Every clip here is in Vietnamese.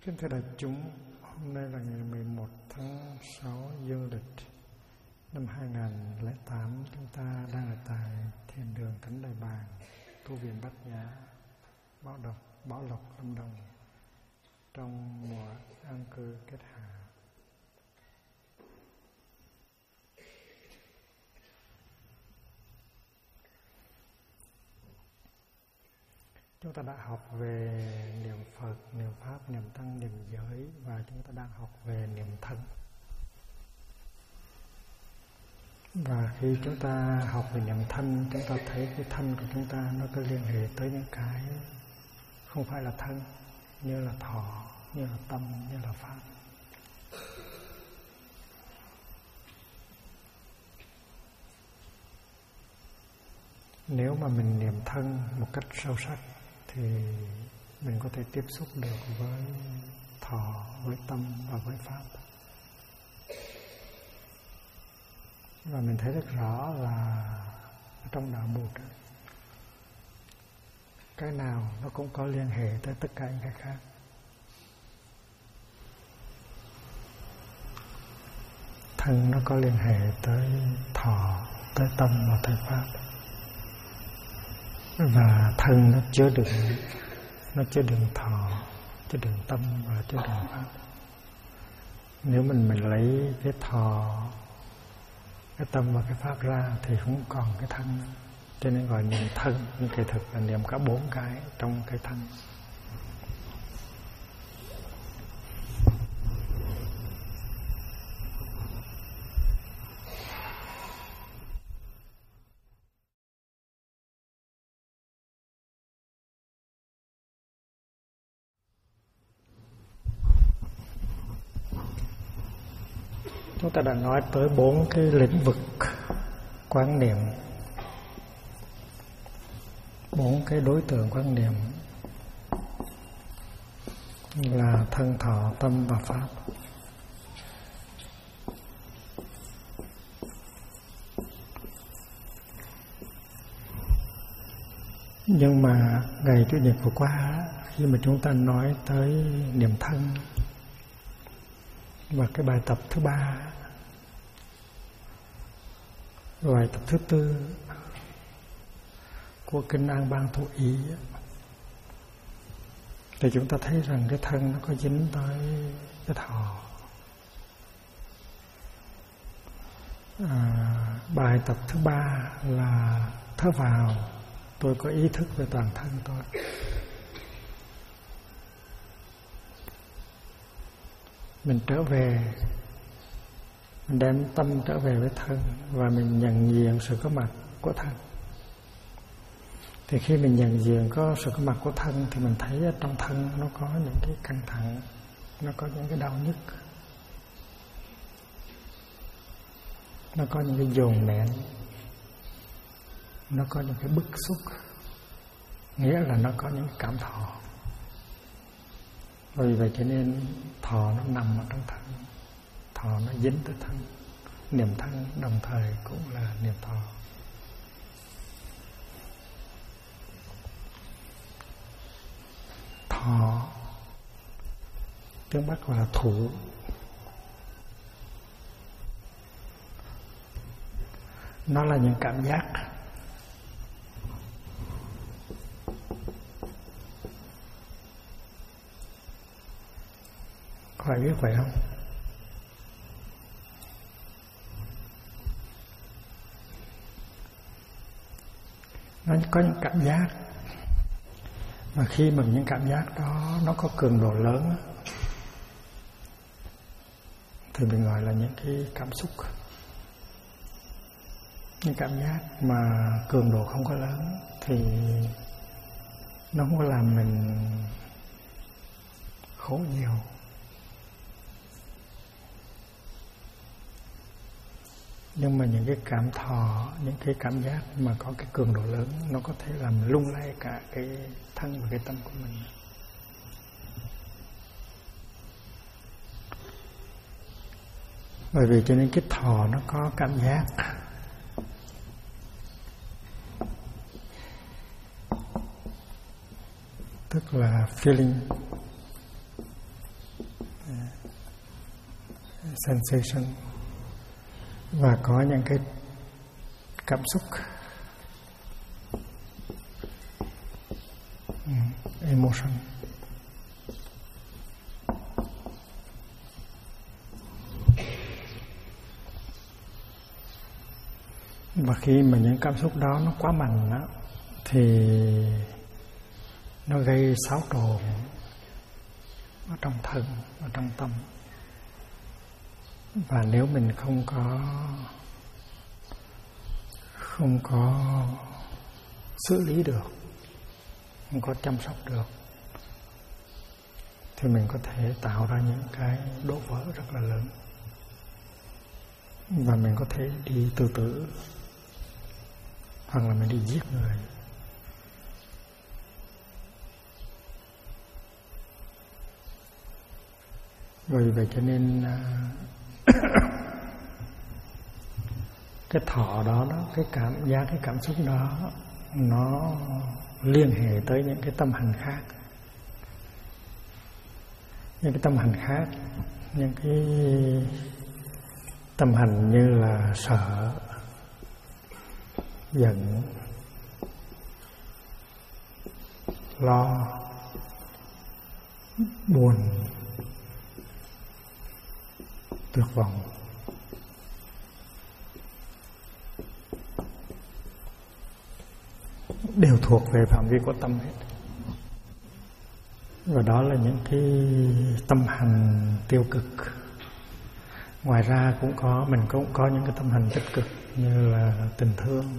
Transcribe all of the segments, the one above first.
Kính thưa đại chúng, hôm nay là ngày 11 tháng 6 dương lịch năm 2008. Chúng ta đang ở tại thiền đường Cánh Đại Bàng, tu viện Bát Nhã, Bảo Lộc, Lâm Đồng, trong mùa an cư kết hạ. Chúng ta đã học về niệm Phật, niệm Pháp, niệm Tăng, niệm giới, và chúng ta đang học về niệm thân. Và khi chúng ta học về niệm thân, chúng ta thấy cái thân của chúng ta nó có liên hệ tới những cái không phải là thân, như là thọ, như là tâm, như là pháp. Nếu mà mình niệm thân một cách sâu sắc thì mình có thể tiếp xúc được với thọ, với tâm và với pháp. Và mình thấy rất rõ là trong đạo Bụt, cái nào nó cũng có liên hệ tới tất cả những cái khác. Thân nó có liên hệ tới thọ, tới tâm và tới pháp. Và thân nó chứa đựng thọ, chứa đựng tâm và chứa đựng pháp. Nếu mình lấy cái thọ, cái tâm và cái pháp ra thì không còn cái thân nữa. Cho nên gọi niệm thân, nhưng kỳ thực là niệm cả 4 cái trong cái thân. Chúng ta đã nói tới 4 cái lĩnh vực quán niệm, 4 cái đối tượng quán niệm là thân, thọ, tâm và pháp. Nhưng mà ngày Chủ nhật vừa qua, khi mà chúng ta nói tới niệm thân và cái bài tập thứ 3, bài tập thứ 4 của Kinh An Bang Thụ Ý, thì chúng ta thấy rằng cái thân nó có dính tới cái thọ. Bài tập thứ 3 là thở vào, tôi có ý thức về toàn thân tôi. Mình trở về, mình đem tâm trở về với thân và mình nhận diện sự có mặt của thân. Thì khi mình nhận diện có sự có mặt của thân thì mình thấy ở trong thân nó có những cái căng thẳng, nó có những cái đau nhức, nó có những cái dồn nén, nó có những cái bức xúc, nghĩa là nó có những cảm thọ. Vì vậy cho nên thọ nó nằm ở trong thân, thọ nó dính tới thân. Niệm thân đồng thời cũng là niệm thọ. Thọ tiếng Bắc gọi là thủ. Nó là những cảm giác. Có ai biết vậy không? Nó có những cảm giác, mà khi mà những cảm giác đó nó có cường độ lớn thì mình gọi là những cái cảm xúc. Những cảm giác mà cường độ không có lớn thì nó không có làm mình khổ nhiều. Nhưng mà những cái cảm thọ, những cái cảm giác mà có cái cường độ lớn, nó có thể làm lung lay cả cái thân và cái tâm của mình. Bởi vì cho nên cái thọ nó có cảm giác, tức là feeling. sensation, và có những cái cảm xúc, emotion. Và khi mà những cảm xúc đó nó quá mạnh đó, thì nó gây xáo trộn ở trong thân, ở trong tâm. Và nếu mình không có xử lý được, không có chăm sóc được, thì mình có thể tạo ra những cái đổ vỡ rất là lớn, và mình có thể đi tự tử, hoặc là mình đi giết người. Vì vậy cho nên cái thọ đó, cái cảm giác, cái cảm xúc đó, nó liên hệ tới những cái tâm hành khác. Những cái tâm hành khác, những cái tâm hành như là sợ, giận, lo, buồn, tuyệt vọng. Đều thuộc về phạm vi của tâm hết. Và đó là những cái tâm hành tiêu cực. Ngoài ra mình cũng có những cái tâm hành tích cực, như là tình thương,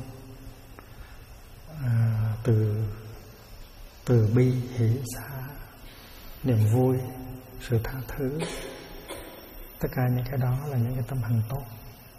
từ bi, hỷ xả, niềm vui, sự tha thứ. Tất cả những cái đó là những cái tâm hành tốt.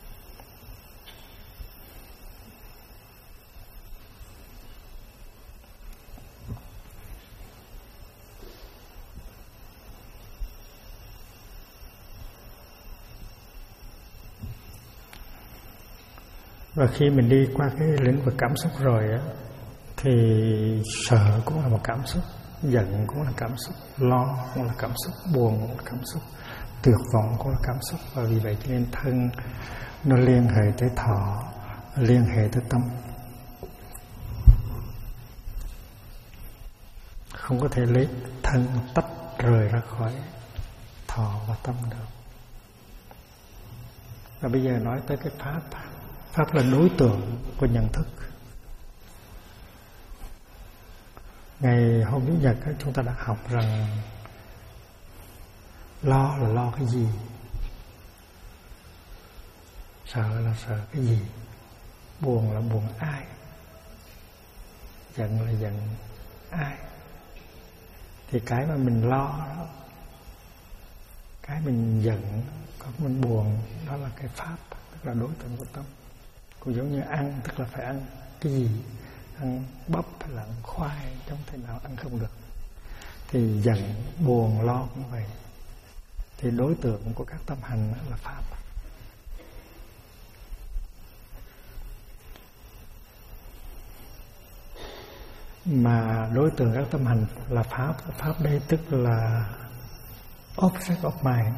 Và khi mình đi qua cái lĩnh vực cảm xúc rồi á, thì sợ cũng là một cảm xúc, giận cũng là cảm xúc, lo cũng là cảm xúc, buồn cũng là cảm xúc, tuyệt vọng cũng là cảm xúc. Và vì vậy cho nên thân nó liên hệ tới thọ, liên hệ tới tâm. Không có thể lấy thân tách rời ra khỏi thọ và tâm được. Và bây giờ nói tới cái pháp. Pháp là đối tượng của nhận thức. Ngày hôm Chủ nhật chúng ta đã học rằng lo là lo cái gì, sợ là sợ cái gì, buồn là buồn ai, giận là giận ai. Thì cái mà mình lo đó, cái mình giận, cái mình buồn, đó là cái pháp, tức là đối tượng của tâm. Cũng giống như ăn, tức là phải ăn cái gì, ăn bắp hay là ăn khoai, không thể nào ăn không được. Thì giận, buồn, lo cũng vậy. Thì đối tượng của các tâm hành là pháp. Mà đối tượng các tâm hành là pháp. Pháp đây tức là object of mind.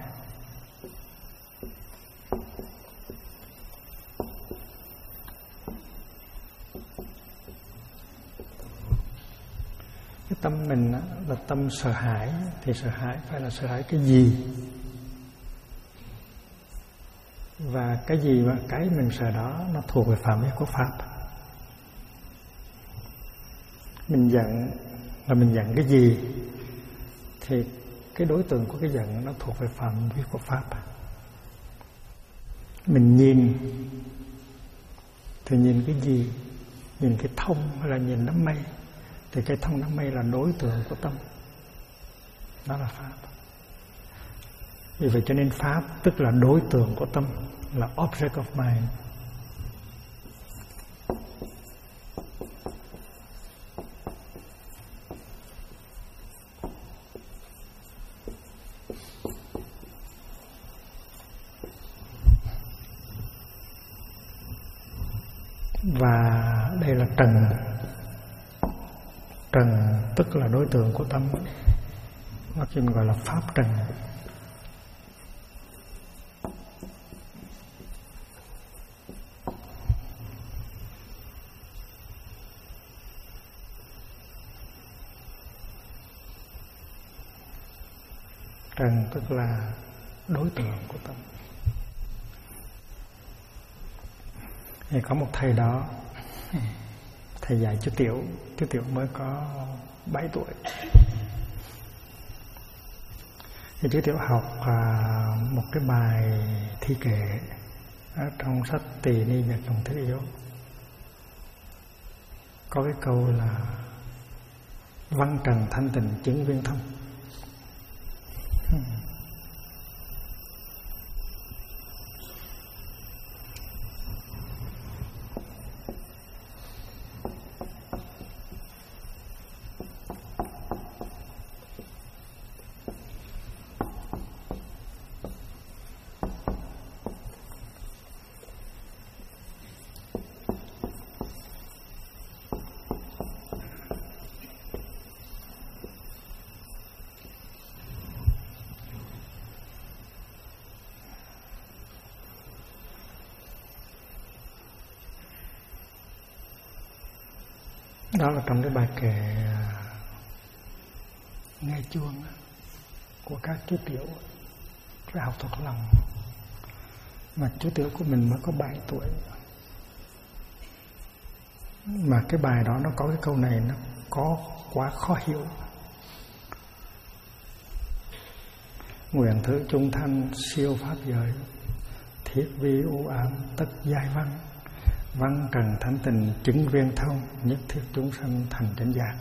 Cái tâm mình là tâm sợ hãi. Thì sợ hãi phải là sợ hãi cái gì? Và cái gì mà cái mình sợ đó nó thuộc về phạm vi của pháp. Mình giận là mình giận cái gì? Thì cái đối tượng của cái giận nó thuộc về phạm vi của pháp. Mình nhìn thì nhìn cái gì? Nhìn cái thông hay là nhìn đám mây? Thì cái thông đám mây là đối tượng của tâm. Đó là pháp. Vì vậy cho nên pháp tức là đối tượng của tâm, là object of mind. Và đây là trần. Trần tức là đối tượng của tâm. Nó chỉ gọi là pháp trần. trần tức là đối tượng của tâm. Thì có một thầy đó, thầy dạy chú Tiểu mới có 7 tuổi. Thì chú Tiểu học một cái bài thi kệ ở trong sách Tỳ Ni Nhật Đồng Thiết Yếu. Có cái câu là văn trần thanh tịnh chứng viên thông. Đó là trong cái bài kệ nghe chuông của các chú Tiểu phải học thuộc lòng. Mà chú Tiểu của mình mới có 7 tuổi. Mà cái bài đó nó có cái câu này nó có quá khó hiểu. Nguyện thử trung thanh siêu pháp giới, thiết vi u ám tất giai văn, văn trần thánh tình chứng viên thông, nhất thiết chúng sanh thành chánh giác.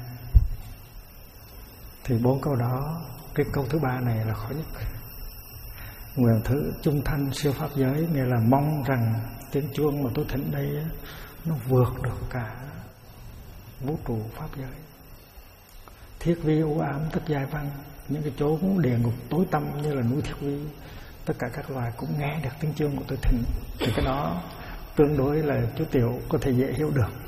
Thì 4 câu đó, cái câu thứ 3 này là khó nhất. Nguyện thử trung thanh siêu pháp giới, nghĩa là mong rằng tiếng chuông mà tôi thỉnh đây nó vượt được cả vũ trụ pháp giới. Thiết vi u ám tất giai văn, những cái chốn địa ngục tối tăm như là núi Thiết Vi, tất cả các loài cũng nghe được tiếng chuông của tôi thỉnh. Thì cái đó tương đối là chú Tiểu có thể dễ hiểu được.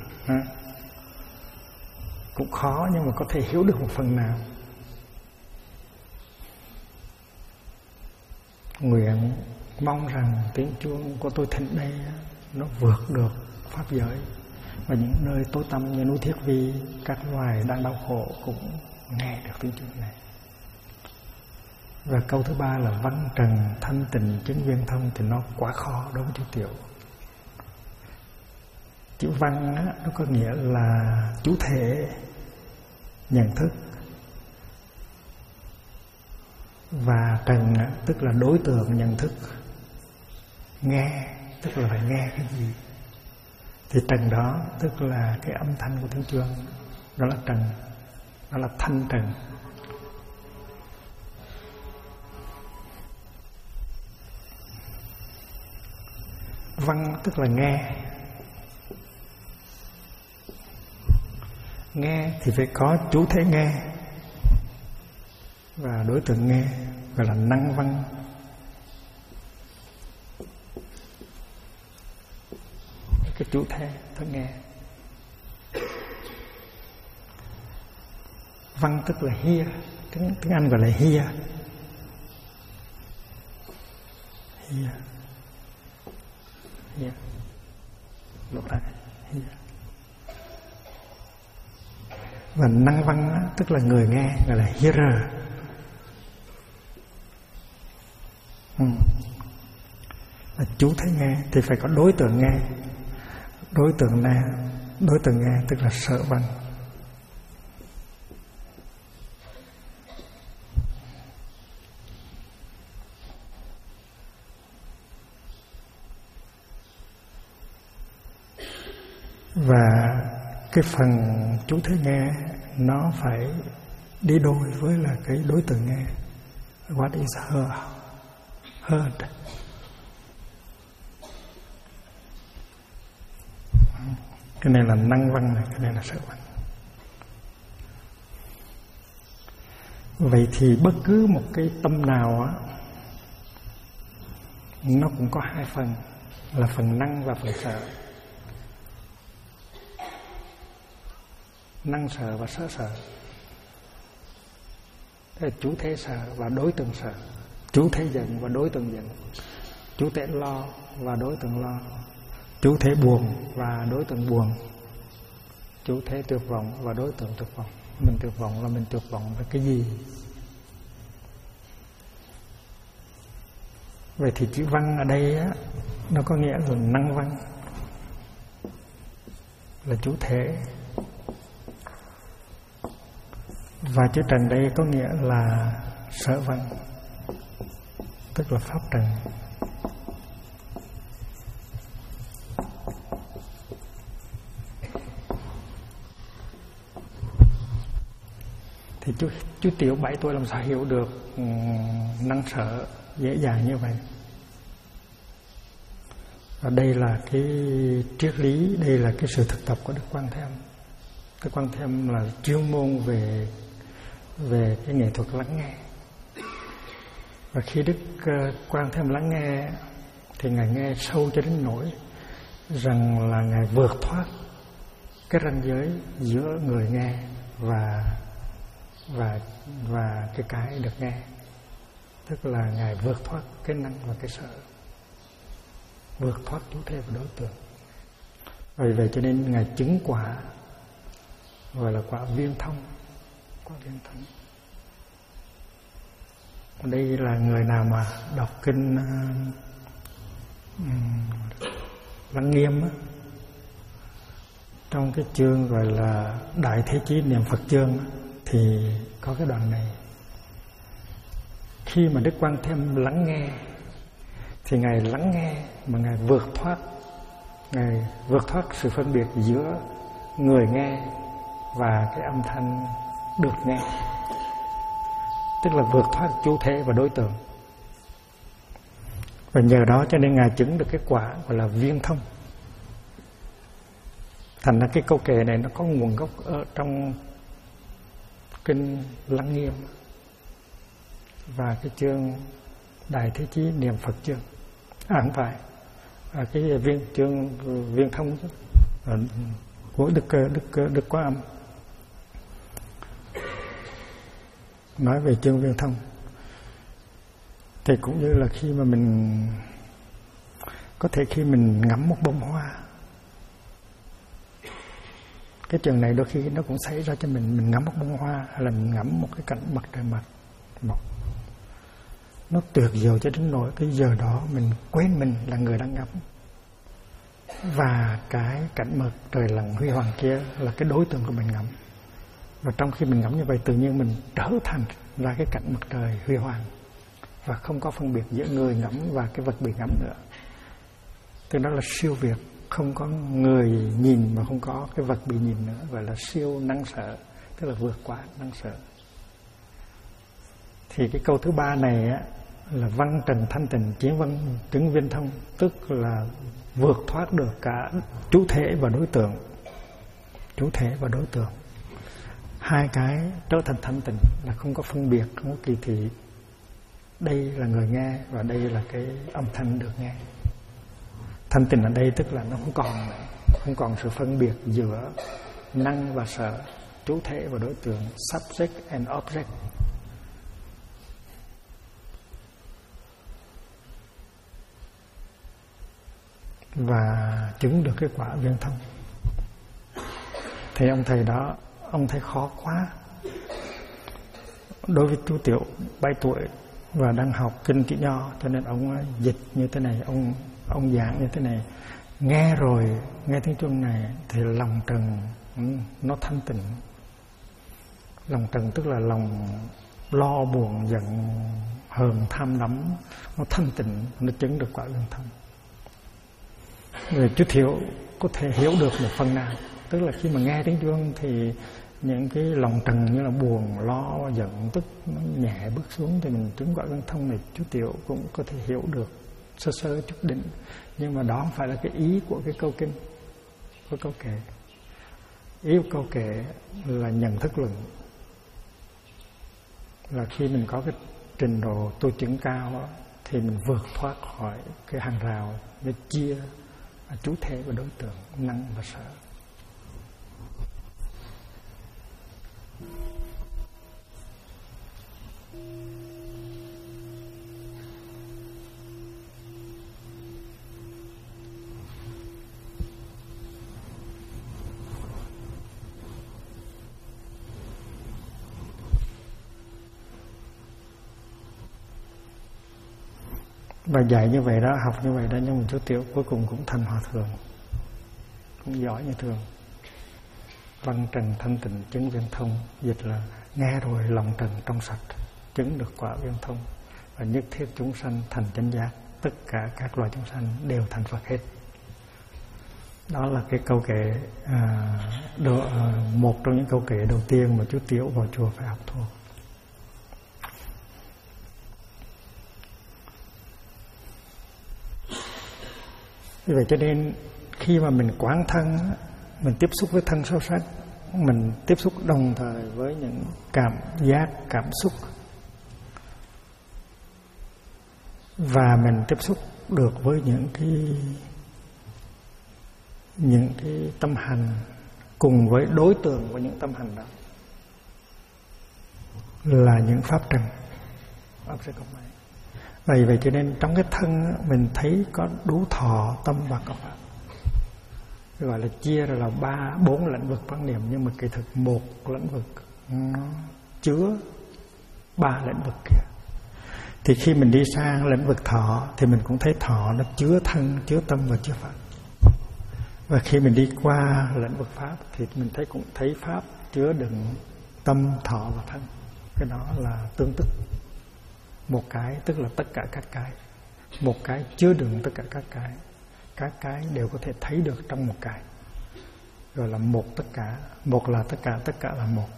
Cũng khó nhưng mà có thể hiểu được một phần nào. Nguyện mong rằng tiếng chuông của tôi thỉnh đây nó vượt được pháp giới, và những nơi tối tăm như núi Thiết Vi, các loài đang đau khổ cũng nghe được tiếng chuông này. Và câu thứ 3 là văn trần thanh tịnh chứng viên thông, thì nó quá khó đối với chú Tiểu. Chữ văn á, nó có nghĩa là chủ thể nhận thức, và trần á, tức là đối tượng nhận thức. Nghe tức là phải nghe cái gì. Thì trần đó tức là cái âm thanh của tiếng chuông, đó là trần, đó là thanh trần. Văn tức là nghe. Nghe thì phải có chủ thể nghe và đối tượng nghe, gọi là năng văn. Cái chủ thể thức nghe. Văn tức là hear, tiếng Anh gọi là hear. Hear. Hear. Lột lại. Hear. Và năng văn á, tức là người nghe, gọi là hearer. Và chú thấy nghe thì phải có đối tượng nghe. Đối tượng nghe tức là sở văn. Và cái phần chú thấy nghe nó phải đi đôi với là cái đối tượng nghe. What is heard? Cái này là năng văn này, cái này là sở văn. Vậy thì bất cứ một cái tâm nào á, nó cũng có hai phần, là phần năng và phần sở. Năng sở và sở sở. Thế là chủ thể sở và đối tượng sở, chủ thể giận và đối tượng giận, chủ thể lo và đối tượng lo, chủ thể buồn và đối tượng buồn, chủ thể tuyệt vọng và đối tượng tuyệt vọng. Mình tuyệt vọng là mình tuyệt vọng về cái gì? Vậy thì chữ văn ở đây á, nó có nghĩa là năng văn, là chủ thể. Và chữ trần đây có nghĩa là sở văn, tức là pháp trần. Thì chú Tiểu 7 tuổi làm sao hiểu được năng sở dễ dàng như vậy. Và đây là cái triết lý, đây là cái sự thực tập của Đức Quan Thế Âm. Đức Quan Thế Âm là chuyên môn về cái nghệ thuật lắng nghe. Và khi Đức Quan Thế Âm lắng nghe thì Ngài nghe sâu cho đến nỗi rằng là Ngài vượt thoát cái ranh giới giữa người nghe và cái được nghe. Tức là Ngài vượt thoát cái năng và cái sở, vượt thoát chủ thể và đối tượng. Vì vậy cho nên Ngài chứng quả gọi là quả viên thông, quả viên thông. Đây là người nào mà đọc kinh Lăng Nghiêm á, trong cái chương gọi là Đại Thế Chí Niệm Phật chương á, thì có cái đoạn này. Khi mà Đức Quan Thế Âm lắng nghe thì Ngài lắng nghe mà Ngài vượt thoát sự phân biệt giữa người nghe và cái âm thanh được nghe, tức là vượt thoát chủ thể và đối tượng. Và nhờ đó cho nên Ngài chứng được cái quả gọi là viên thông. Thành ra cái câu kệ này nó có nguồn gốc ở trong kinh Lăng Nghiêm và cái chương Đại Thế Chí Niệm Phật chương. Không phải, cái chương viên thông của Đức Quá Âm nói về chương viên thông. Thì cũng như là khi mà mình có thể khi mình ngắm một bông hoa, cái trường này đôi khi nó cũng xảy ra cho mình ngắm một bông hoa hay là mình ngắm một cái cảnh mặt trời mọc, nó tuyệt vời cho đến nỗi cái giờ đó mình quên mình là người đang ngắm, và cái cảnh mặt trời lặn huy hoàng kia là cái đối tượng của mình ngắm. Và trong khi mình ngắm như vậy, tự nhiên mình trở thành ra cái cảnh mặt trời huy hoàng và không có phân biệt giữa người ngắm và cái vật bị ngắm nữa. Tức đó là siêu việt, không có người nhìn mà không có cái vật bị nhìn nữa, gọi là siêu năng sở, tức là vượt qua năng sở. Thì cái câu thứ ba này á, là văn trần thanh tịnh chiến văn chứng viên thông, tức là vượt thoát được cả chủ thể và đối tượng. Chủ thể và đối tượng, hai cái trở thành thanh tịnh, là không có phân biệt, không có kỳ thị. Đây là người nghe và đây là cái âm thanh được nghe. Thanh tịnh ở đây tức là nó không còn sự phân biệt giữa năng và sở, chủ thể và đối tượng, subject and object. Và chứng được cái quả viên thông. Thì ông thầy đó, ông thấy khó quá. Đối với chú Tiểu 7 tuổi và đang học kinh Kỹ Nho, cho nên ông dịch như thế này, ông giảng như thế này. Nghe rồi, nghe tiếng chuông này thì lòng trần nó thanh tịnh. Lòng trần tức là lòng lo buồn giận hờn tham đắm, nó thanh tịnh, nó chứng được quả viên thông. Rồi chú Thiệu có thể hiểu được một phần nào, tức là khi mà nghe tiếng chuông thì những cái lòng trần như là buồn, lo, giận, tức nó nhẹ bước xuống, thì mình chứng quả viên thông này chú Tiểu cũng có thể hiểu được sơ sơ chút đỉnh. Nhưng mà đó không phải là cái ý của cái câu kinh, của câu kệ. Ý của câu kệ là nhận thức luận, là khi mình có cái trình độ tu chứng cao đó, thì mình vượt thoát khỏi cái hàng rào để chia chủ thể và đối tượng, năng và sở. Và dạy như vậy đó, học như vậy đó, nhưng mà chú Tiểu cuối cùng cũng thành hòa thượng, cũng giỏi như thường. Văn trần thanh tịnh chứng viên thông, dịch là nghe rồi lòng trần trong sạch, chứng được quả viên thông, và nhất thiết chúng sanh thành chánh giác, tất cả các loài chúng sanh đều thành Phật hết. Đó là cái câu kệ một trong những câu kệ đầu tiên mà chú Tiểu vào chùa phải học thuộc. Vì vậy cho nên khi mà mình quán thân, mình tiếp xúc với thân sâu sắc, mình tiếp xúc đồng thời với những cảm giác, cảm xúc, và mình tiếp xúc được với những cái tâm hành cùng với đối tượng của những tâm hành đó là những pháp trần, pháp sẽ không mấy. Vậy cho nên trong cái thân mình thấy có đủ thọ, tâm và có pháp, gọi là chia ra là 3-4 lĩnh vực quan niệm, nhưng mà kỳ thực một lĩnh vực nó chứa 3 lĩnh vực kia. Thì khi mình đi sang lĩnh vực thọ thì mình cũng thấy thọ nó chứa thân, chứa tâm và chứa pháp. Và khi mình đi qua lĩnh vực pháp thì mình cũng thấy pháp chứa đựng tâm, thọ và thân. Cái đó là tương tức. Một cái tức là tất cả các cái, một cái chứa đựng tất cả các cái đều có thể thấy được trong một cái, gọi là một tất cả. Một là tất cả là một.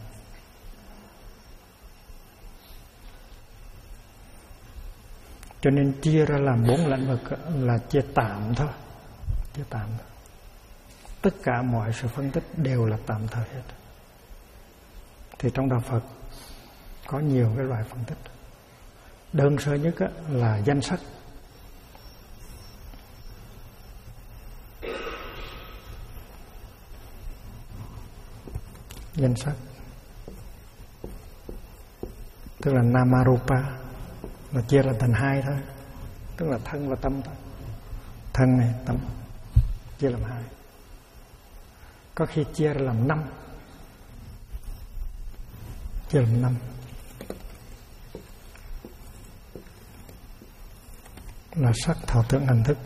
Cho nên chia ra làm 4 lĩnh vực là chia tạm thôi, chia tạm thôi. Tất cả mọi sự phân tích đều là tạm thời hết. Thì trong đạo Phật có nhiều cái loại phân tích. Đơn sơ nhất là danh sắc. Danh sắc tức là Namarupa, là chia ra thành 2 thôi, tức là thân và tâm thôi. Thân này, tâm chia làm 2. Có khi chia ra làm 5, chia làm 5. Là sắc, thọ, tưởng, hành, thức.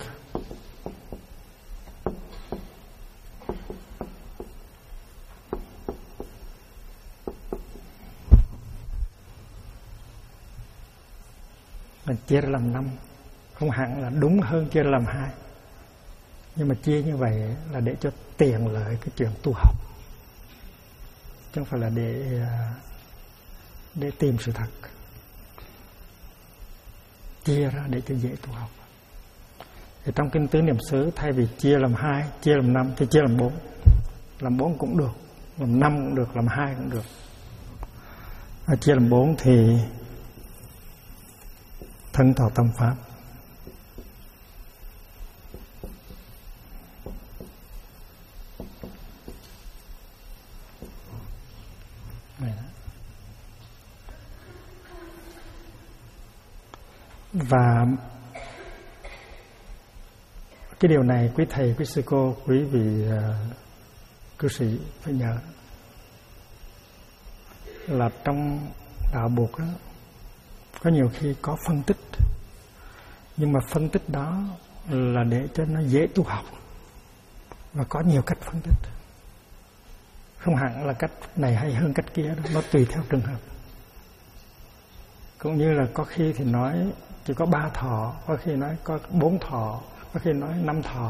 Mình chia ra làm 5, không hẳn là đúng hơn chia ra làm 2, nhưng mà chia như vậy là để cho tiện lợi cái chuyện tu học, chứ không phải là để tìm sự thật. Chia ra để cho dễ tu học. Thì trong kinh tứ niệm xứ, thay vì chia làm 2, chia làm 5 thì chia làm 4. Làm 4 cũng được, làm 5 cũng được, làm 2 cũng được. Và chia làm 4 thì thân, thọ, tâm, pháp. Và cái điều này quý thầy, quý sư cô, quý vị cư sĩ phải nhớ là trong đạo Bụt đó, có nhiều khi có phân tích, nhưng mà phân tích đó là để cho nó dễ tu học, và có nhiều cách phân tích, không hẳn là cách này hay hơn cách kia đó, nó tùy theo trường hợp. Cũng như là có khi thì nói chỉ có 3 thọ, có khi nói có 4 thọ, có khi nói 5 thọ.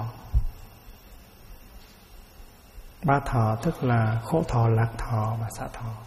3 thọ tức là khổ thọ, lạc thọ và xả thọ.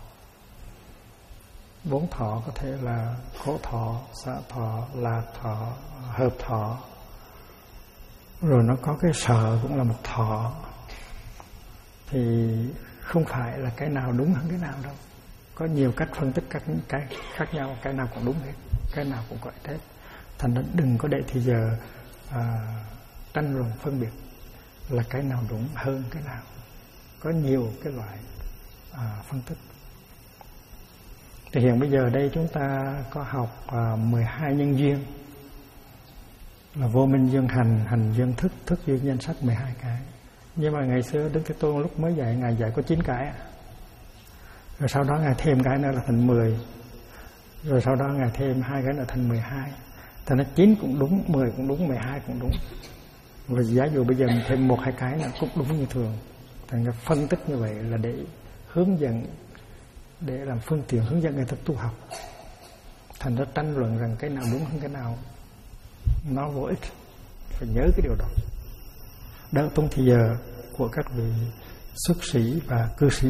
4 thọ có thể là khổ thọ, xả thọ, lạc thọ, hợp thọ. Rồi nó có cái sợ cũng là một thọ. Thì không phải là cái nào đúng hơn cái nào đâu. Có nhiều cách phân tích các cái khác nhau, cái nào cũng đúng hết, cái nào cũng có hết. Thành ra đừng có để thì giờ tranh luận phân biệt là cái nào đúng hơn cái nào. Có nhiều cái loại phân tích. Thì hiện bây giờ đây chúng ta có học 12 nhân duyên, là vô minh duyên hành, hành duyên thức, thức duyên danh sắc, 12 cái. Nhưng mà ngày xưa Đức Thế Tôn lúc mới dạy, Ngài dạy có 9 cái. Rồi sau đó Ngài thêm cái nữa là thành 10. Rồi sau đó Ngài thêm 2 cái nữa thành 12. Thì nó 9 cũng đúng, 10 cũng đúng, 12 cũng đúng. Và giả dụ bây giờ mình thêm 1-2 cái là cũng đúng như thường. Thành ra phân tích như vậy là để hướng dẫn, để làm phương tiện hướng dẫn người ta tu học. Thành ra tranh luận rằng cái nào đúng hơn cái nào nó vô ích. Phải nhớ cái điều đó. Đỡ tốn thì giờ của các vị xuất sĩ và cư sĩ.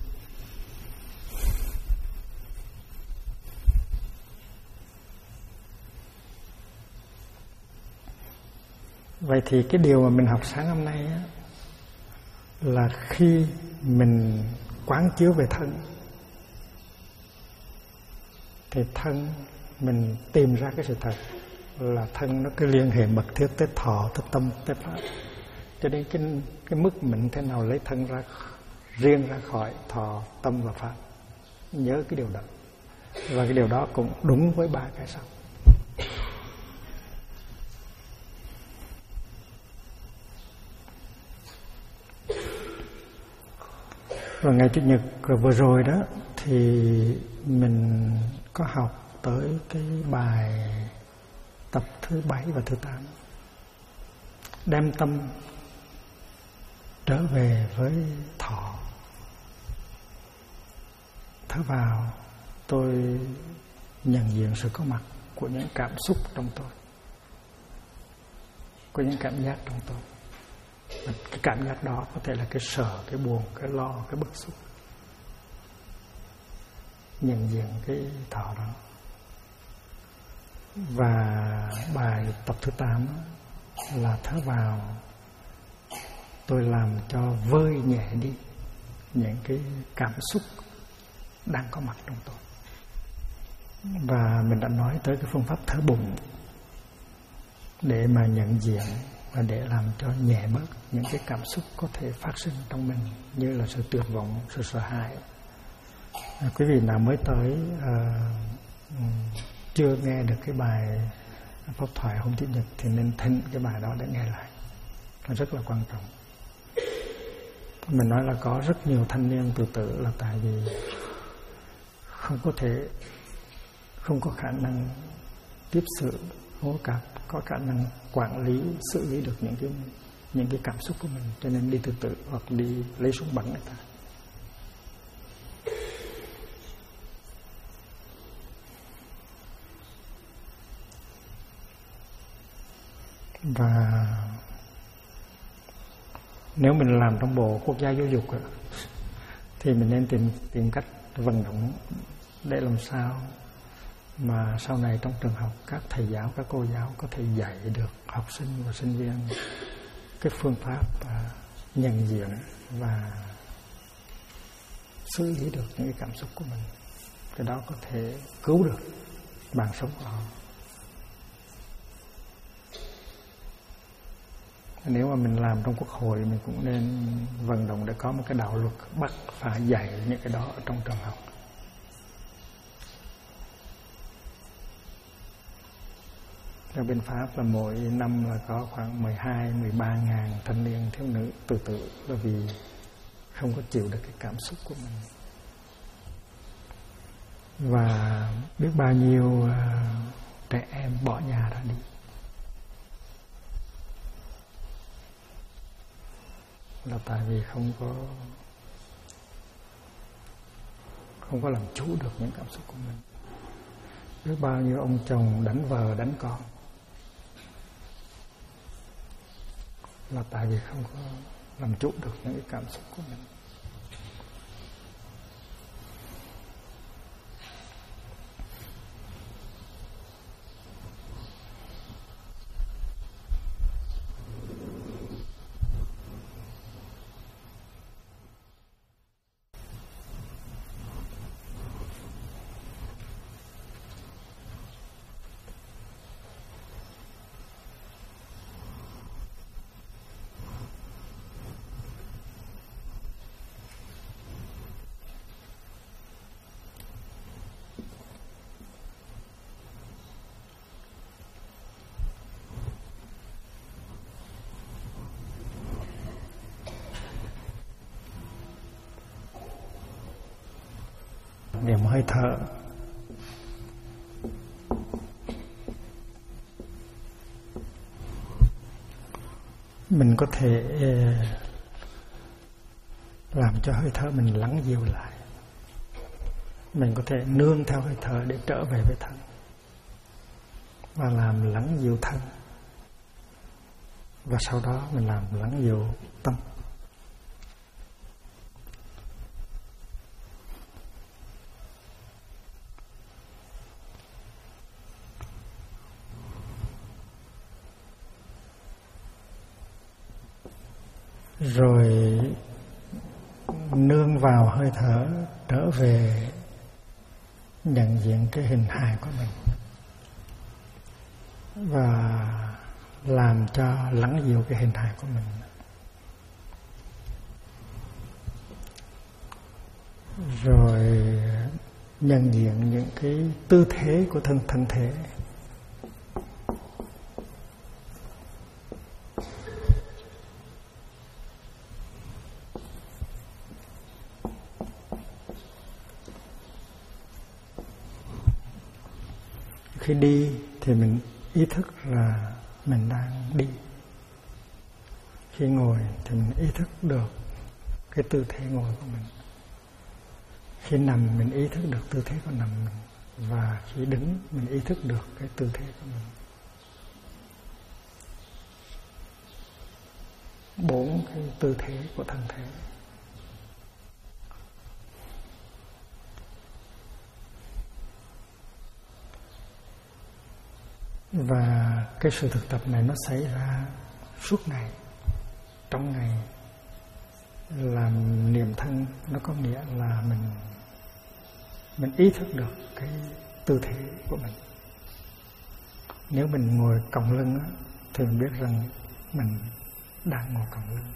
Vậy thì cái điều mà mình học sáng hôm nay á, là khi mình quán chiếu về thân thì thân mình tìm ra cái sự thật là thân nó cứ liên hệ mật thiết tới thọ, tới tâm, tới pháp. Cho nên cái mức mình thế nào lấy thân ra riêng ra khỏi thọ, tâm và pháp. Nhớ cái điều đó. Và cái điều đó cũng đúng với 3 cái sau. Và ngày Chủ nhật vừa rồi đó thì mình có học tới cái bài tập thứ 7 và thứ 8. Đem tâm trở về với thọ. Thở vào, tôi nhận diện sự có mặt của những cảm xúc trong tôi, của những cảm giác trong tôi. Cái cảm giác đó có thể là cái sợ, cái buồn, cái lo, cái bức xúc. Nhận diện cái thọ đó. Và bài tập thứ 8 là thở vào, tôi làm cho vơi nhẹ đi những cái cảm xúc đang có mặt trong tôi. Và mình đã nói tới cái phương pháp thở bụng để mà nhận diện và để làm cho nhẹ bớt những cái cảm xúc có thể phát sinh trong mình, như là sự tuyệt vọng, sự sợ hãi. Quý vị nào mới tới chưa nghe được cái bài pháp thoại hôm Chủ nhật thì nên thỉnh cái bài đó để nghe lại. Nó rất là quan trọng. Mình nói là có rất nhiều thanh niên tự tử là tại vì không có khả năng tiếp sự, không có khả năng quản lý, xử lý được những cái cảm xúc của mình, cho nên đi tự tử hoặc đi lấy súng bắn người ta. Và nếu mình làm trong bộ quốc gia giáo dục thì mình nên tìm cách vận động để làm sao mà sau này trong trường học các thầy giáo, các cô giáo có thể dạy được học sinh và sinh viên cái phương pháp nhận diện và xử lý được những cái cảm xúc của mình. Cái đó có thể cứu được mạng sống của họ. Nếu mà mình làm trong quốc hội, mình cũng nên vận động để có một cái đạo luật bắt phải dạy những cái đó ở trong trường học. Ở bên Pháp là mỗi năm là có khoảng 12-13 ngàn thanh niên thiếu nữ tự tử bởi vì không có chịu được cái cảm xúc của mình. Và biết bao nhiêu trẻ em bỏ nhà ra đi. Là tại vì không có làm chủ được những cảm xúc của mình. Biết bao nhiêu ông chồng đánh vợ, đánh con là tại vì không có làm chủ được những cái cảm xúc của mình. Niệm hơi thở. mình có thể làm cho hơi thở mình lắng dịu lại. Mình có thể nương theo hơi thở để trở về với thân và làm lắng dịu thân, và sau đó mình làm lắng dịu tâm. Rồi nương vào hơi thở trở về nhận diện cái hình hài của mình và làm cho lắng dịu cái hình hài của mình. Rồi nhận diện những cái tư thế của thân thể. Khi đi thì mình ý thức là mình đang đi. Khi ngồi thì mình ý thức được cái tư thế ngồi của mình. Khi nằm mình ý thức được tư thế của nằm mình. Và khi đứng mình ý thức được cái tư thế của mình. 4 cái tư thế của thân thể. Và cái sự thực tập này nó xảy ra suốt ngày, trong ngày. Làm niệm thân nó có nghĩa là mình ý thức được cái tư thế của mình. Nếu mình ngồi còng lưng á, thì mình biết rằng mình đang ngồi còng lưng.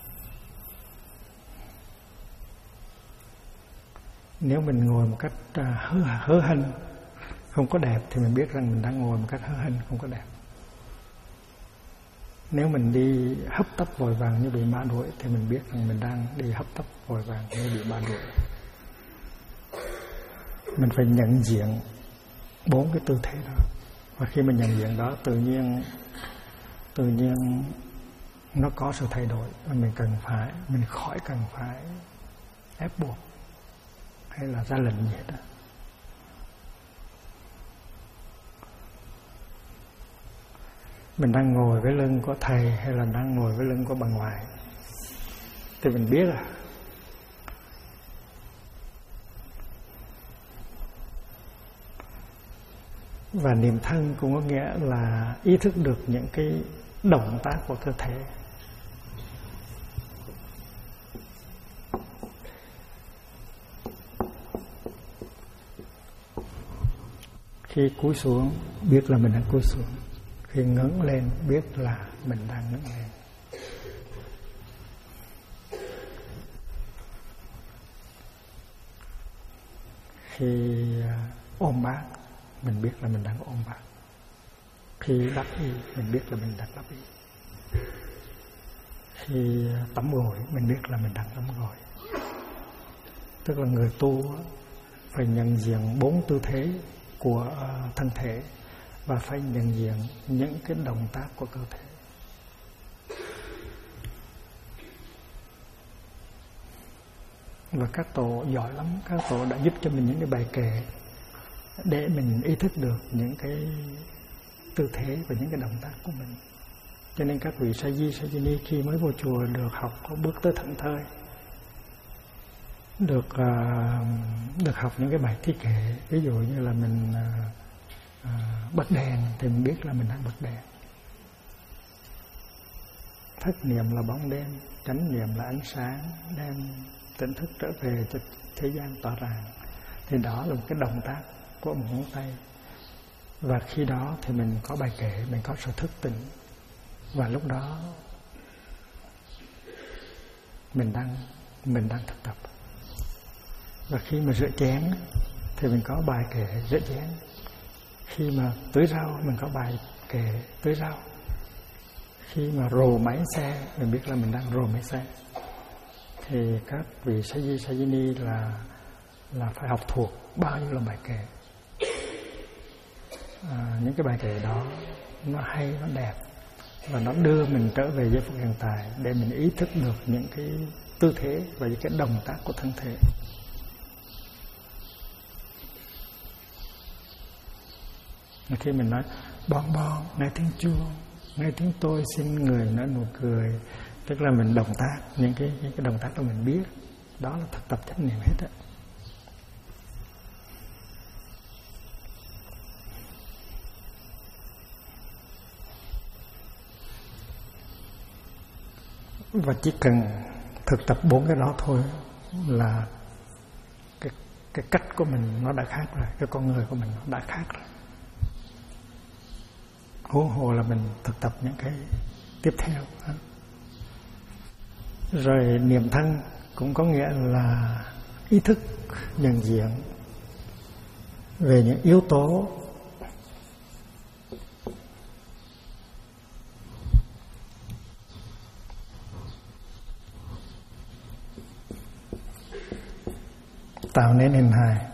Nếu mình ngồi một cách hớ hênh, không có đẹp, thì mình biết rằng mình đang ngồi một cách hớ hênh, không có đẹp. Nếu mình đi hấp tấp vội vàng như bị ma đuổi, thì mình biết rằng mình đang đi hấp tấp vội vàng như bị ma đuổi. Mình phải nhận diện 4 cái tư thế đó. Và khi mình nhận diện đó, tự nhiên nó có sự thay đổi. Và mình khỏi cần phải ép buộc hay là ra lệnh gì hết đó. Mình đang ngồi với lưng của thầy hay là đang ngồi với lưng của bà ngoại thì mình biết à. Và niệm thân cũng có nghĩa là ý thức được những cái động tác của cơ thể. Khi cúi xuống biết là mình đang cúi xuống. Khi ngẩng lên biết là mình đang ngẩng lên. Khi ôm bát mình biết là mình đang ôm bát. Khi đắp y mình biết là mình đang đắp y. Khi tắm gội mình biết là mình đang tắm gội. Tức là người tu phải nhận diện 4 tư thế của thân thể và phải nhận diện những cái động tác của cơ thể. Và các tổ giỏi lắm, các tổ đã giúp cho mình những cái bài kệ để mình ý thức được những cái tư thế và những cái động tác của mình. Cho nên các vị sa di sa di ni khi mới vô chùa được học có bước tới thảnh thơi, được học những cái bài thi kệ. Ví dụ như là mình bật đèn thì mình biết là mình đang bật đèn. Thất niệm là bóng đêm, chánh niệm là ánh sáng, đem tỉnh thức trở về cho thế gian tỏa ràng. Thì đó là một cái động tác của một ngón tay. Và khi đó thì mình có bài kệ, mình có sự thức tỉnh. Và lúc đó mình đang thực tập. Và khi mà rửa chén thì mình có bài kệ rửa chén. Khi mà tưới rau mình có bài kệ tưới rau. Khi mà rồ máy xe mình biết là mình đang rồ máy xe. Thì các vị sa di sa di ni là phải học thuộc bao nhiêu là bài kệ. Những cái bài kệ đó nó hay, nó đẹp. và nó đưa mình trở về giây phút hiện tại để mình ý thức được những cái tư thế và những cái động tác của thân thể. Khi mình nói bon bon, nghe tiếng chuông, nghe tiếng tôi xin người nở nụ cười, tức là mình động tác, những cái động tác đó mình biết, đó là thực tập chánh niệm hết á. Và chỉ cần thực tập 4 cái đó thôi là cái cách của mình nó đã khác rồi, cái con người của mình nó đã khác rồi. Huống hồ là mình thực tập những cái tiếp theo. Rồi niệm thân cũng có nghĩa là ý thức nhận diện về những yếu tố tạo nên hình hài.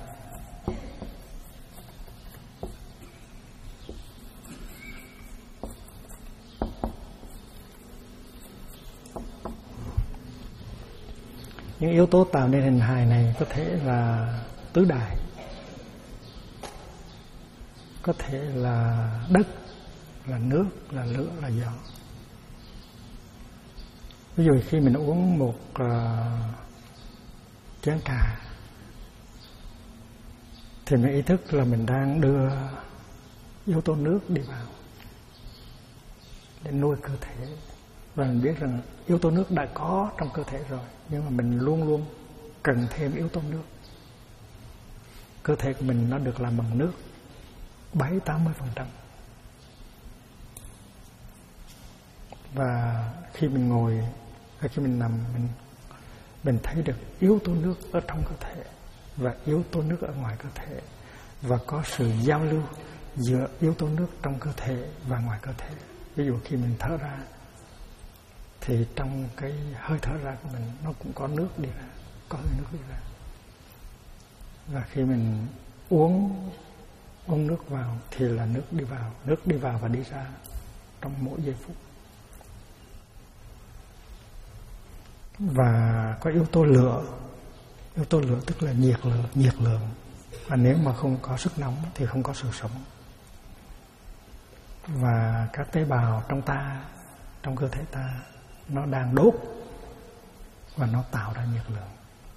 Những yếu tố tạo nên hình hài này có thể là tứ đại, có thể là đất, là nước, là lửa, là gió. Ví dụ khi mình uống một chén trà thì mình ý thức là mình đang đưa yếu tố nước đi vào để nuôi cơ thể. Và mình biết rằng yếu tố nước đã có trong cơ thể rồi, nhưng mà mình luôn luôn cần thêm yếu tố nước. Cơ thể của mình nó được làm bằng nước 70-80%. Và khi mình ngồi hay khi mình nằm, mình thấy được yếu tố nước ở trong cơ thể và yếu tố nước ở ngoài cơ thể, và có sự giao lưu giữa yếu tố nước trong cơ thể và ngoài cơ thể. Ví dụ khi mình thở ra thì trong cái hơi thở ra của mình nó cũng có nước đi ra, có hơi nước đi ra. Và khi mình uống nước vào thì là nước đi vào và đi ra trong mỗi giây phút. Và có yếu tố lửa tức là nhiệt lượng. Và nếu mà không có sức nóng thì không có sự sống. Và các tế bào trong cơ thể ta nó đang đốt và nó tạo ra nhiệt lượng.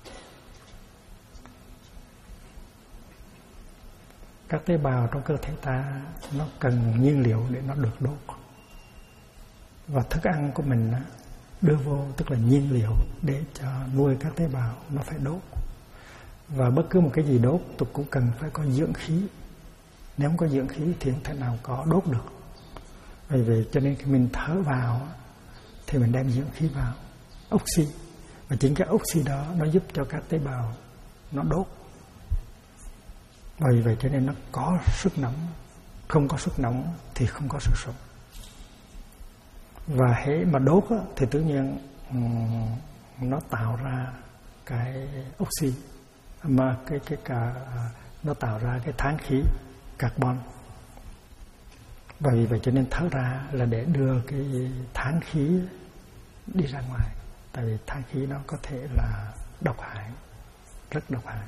Các tế bào trong cơ thể ta nó cần nhiên liệu để nó được đốt. Và thức ăn của mình đưa vô tức là nhiên liệu để cho nuôi các tế bào nó phải đốt. Và bất cứ một cái gì đốt tôi cũng cần phải có dưỡng khí. Nếu không có dưỡng khí thì không thể nào có đốt được. Vì vậy cho nên khi mình thở vào thì mình đem dưỡng khí vào, oxy. Và chính cái oxy đó nó giúp cho các tế bào nó đốt. Vì vậy cho nên nó có sức nóng. Không có sức nóng thì không có sự sống. Và hễ mà đốt thì tự nhiên nó tạo ra cái oxy, mà nó tạo ra cái than khí carbon. Và vì vậy cho nên thở ra là để đưa cái than khí đi ra ngoài. Tại vì than khí nó có thể là độc hại, rất độc hại.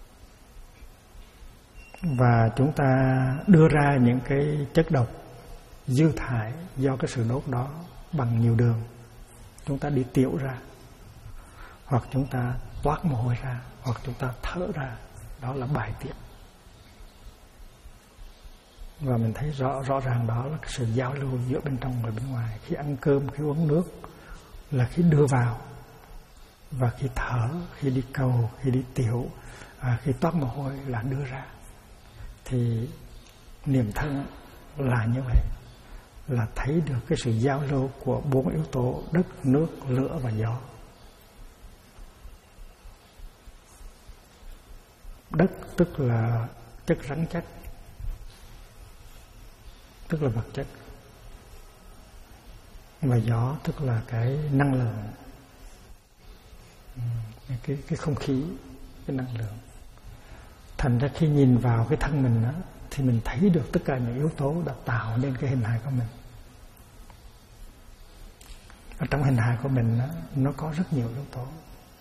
Và chúng ta đưa ra những cái chất độc dư thải do cái sự đốt đó bằng nhiều đường. Chúng ta đi tiểu ra, hoặc chúng ta toát mồ hôi ra, hoặc chúng ta thở ra. Đó là bài tiết. Và mình thấy rõ ràng đó là cái sự giao lưu giữa bên trong và bên ngoài. Khi ăn cơm, khi uống nước là khi đưa vào, và khi thở, khi đi cầu, khi đi tiểu, khi toát mồ hôi là đưa ra. Thì niệm thân là như vậy, là thấy được cái sự giao lưu của 4 yếu tố đất, nước, lửa và gió. Đất tức là chất rắn chắc, tức là vật chất. Và gió tức là cái năng lượng, cái không khí, cái năng lượng. Thành ra khi nhìn vào cái thân mình thì mình thấy được tất cả những yếu tố đã tạo nên cái hình hài của mình. Ở trong hình hài của mình nó có rất nhiều yếu tố.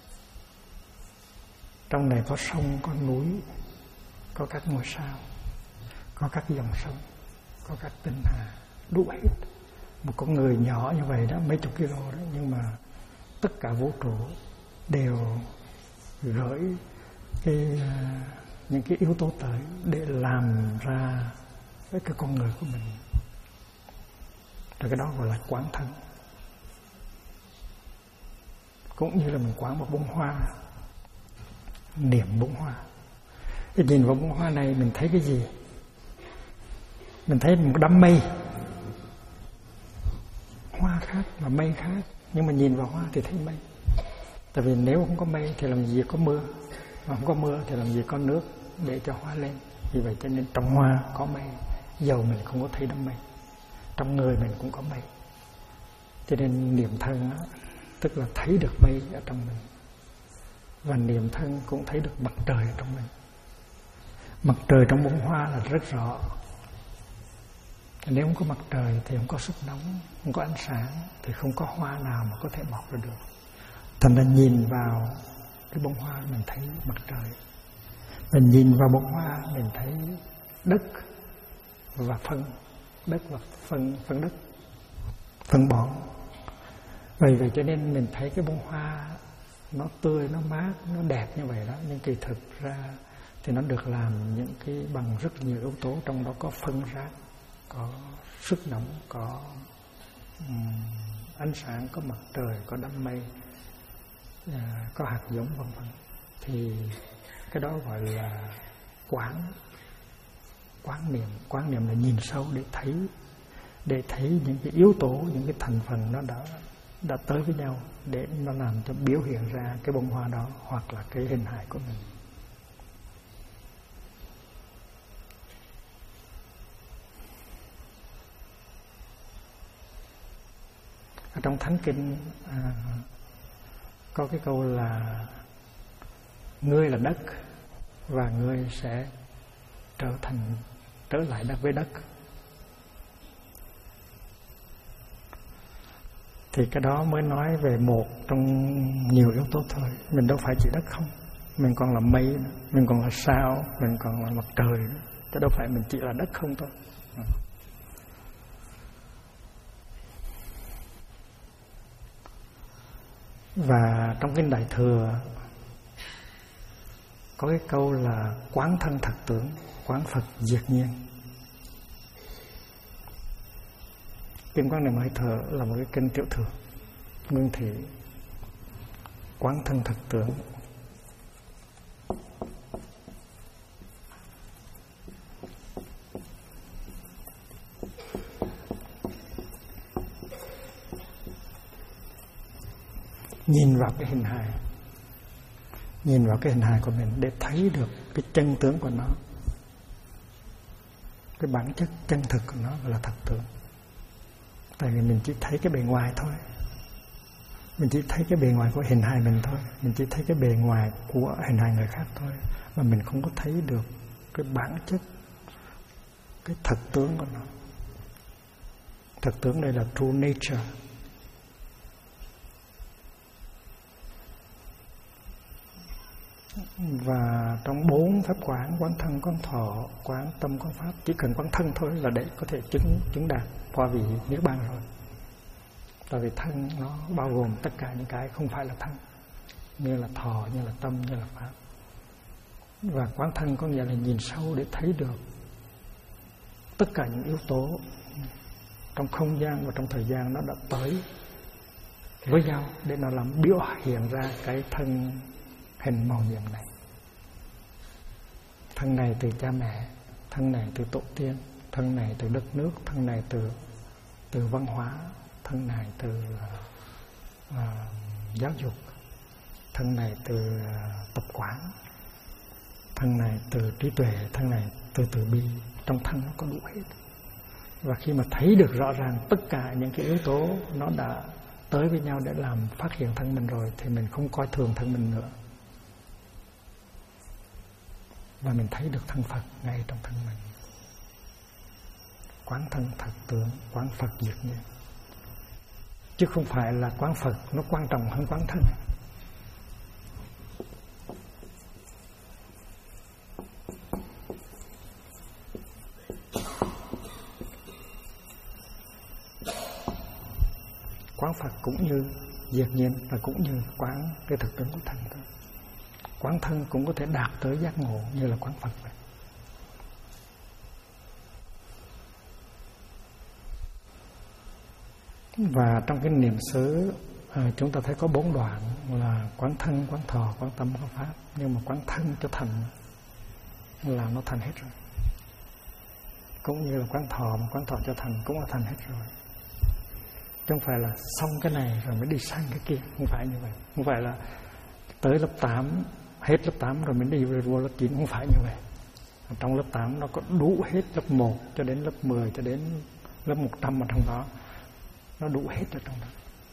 Trong này có sông, có núi, có các ngôi sao, có các dòng sông, có các tinh hà, đủ hết. Một con người nhỏ như vậy đó, mấy chục kilo đó, nhưng mà tất cả vũ trụ đều gửi những cái yếu tố tới để làm ra cái con người của mình. Rồi cái đó gọi là quán thân. Cũng như là mình quán một bông hoa, niệm bông hoa. Thì nhìn vào bông hoa này mình thấy cái gì? Mình thấy một đám mây. Hoa khác và mây khác, nhưng mà nhìn vào hoa thì thấy mây. Tại vì nếu không có mây thì làm gì có mưa, mà không có mưa thì làm gì có nước để cho hoa lên. Vì vậy cho nên trong hoa có mây, dầu mình không có thấy đám mây. Trong người mình cũng có mây. Cho nên niệm thân đó, tức là thấy được mây ở trong mình. Và niệm thân cũng thấy được mặt trời ở trong mình. Mặt trời trong bông hoa là rất rõ. Nếu không có mặt trời thì không có sức nóng, không có ánh sáng, thì không có hoa nào mà có thể mọc ra được. Thành ra nhìn vào cái bông hoa mình thấy mặt trời. Mình nhìn vào bông hoa mình thấy đất và phân. Đất và phân đất, phân bón. Vậy cho nên mình thấy cái bông hoa nó tươi, nó mát, nó đẹp như vậy đó. Nhưng kỳ thực ra thì nó được làm những cái bằng rất nhiều yếu tố. Trong đó có phân rác, có sức nóng, có ánh sáng, có mặt trời, có đám mây, có hạt giống vân vân. Thì cái đó gọi là quán niệm. Quán niệm là nhìn sâu để thấy những cái yếu tố, những cái thành phần nó đã tới với nhau để nó làm cho biểu hiện ra cái bông hoa đó hoặc là cái hình hài của mình. Ở trong Thánh Kinh có cái câu là ngươi là đất và ngươi sẽ trở lại đất với đất. Thì cái đó mới nói về một trong nhiều yếu tố thôi. Mình đâu phải chỉ đất không. Mình còn là mây nữa, mình còn là sao, mình còn là mặt trời nữa. Chứ đâu phải mình chỉ là đất không thôi. Và trong Kinh Đại Thừa có cái câu là quán thân thật tướng, quán Phật diệt nhiên. Kinh Quán Niệm Hơi Thở là một cái kinh tiểu thừa, nguyên thủy. Quán thân thật tướng. Nhìn vào cái hình hài, nhìn vào cái hình hài của mình để thấy được cái chân tướng của nó, cái bản chất chân thực của nó là thật tướng. Tại vì mình chỉ thấy cái bề ngoài thôi, mình chỉ thấy cái bề ngoài của hình hài mình thôi, mình chỉ thấy cái bề ngoài của hình hài người khác thôi, mà mình không có thấy được cái bản chất, cái thật tướng của nó. Thật tướng đây là true nature. Và trong 4 pháp quán, quán thân, quán thọ, quán tâm, quán pháp, chỉ cần quán thân thôi là để có thể chứng đạt qua vị niết bàn rồi. Tại vì thân nó bao gồm tất cả những cái không phải là thân, như là thọ, như là tâm, như là pháp. Và quán thân có nghĩa là nhìn sâu để thấy được tất cả những yếu tố trong không gian và trong thời gian nó đã tới với nhau để nó làm biểu hiện ra cái thân hình màu nhiệm này. Thân này từ cha mẹ, thân này từ tổ tiên, thân này từ đất nước, thân này từ văn hóa, thân này từ giáo dục, thân này từ tập quán, thân này từ trí tuệ, thân này từ từ bi. Trong thân nó có đủ hết. Và khi mà thấy được rõ ràng tất cả những cái yếu tố nó đã tới với nhau để làm phát hiện thân mình rồi, thì mình không coi thường thân mình nữa, và mình thấy được thân Phật ngay trong thân mình. Quán thân thật tướng, quán Phật diệt nhiên. chứ không phải là quán Phật nó quan trọng hơn quán thân. Quán Phật cũng như diệt nhiên, và cũng như quán cái thực tướng của thân thôi. Quán thân cũng có thể đạt tới giác ngộ như là quán Phật vậy. Và trong cái niệm xứ chúng ta thấy có 4 đoạn là quán thân, quán thọ, quán tâm, quán pháp. Nhưng mà quán thân cho thành là nó thành hết rồi. Cũng như là quán thọ, mà quán thọ cho thành cũng là thành hết rồi. Chứ không phải là xong cái này rồi mới đi sang cái kia. Không phải như vậy. Không phải là tới lớp 8, hết lớp 8 rồi mới đi vô lớp 9. Không phải như vậy. Trong lớp 8 nó có đủ hết lớp 1 cho đến lớp 10 cho đến lớp 100 ở trong đó. Nó đủ hết ở trong đó.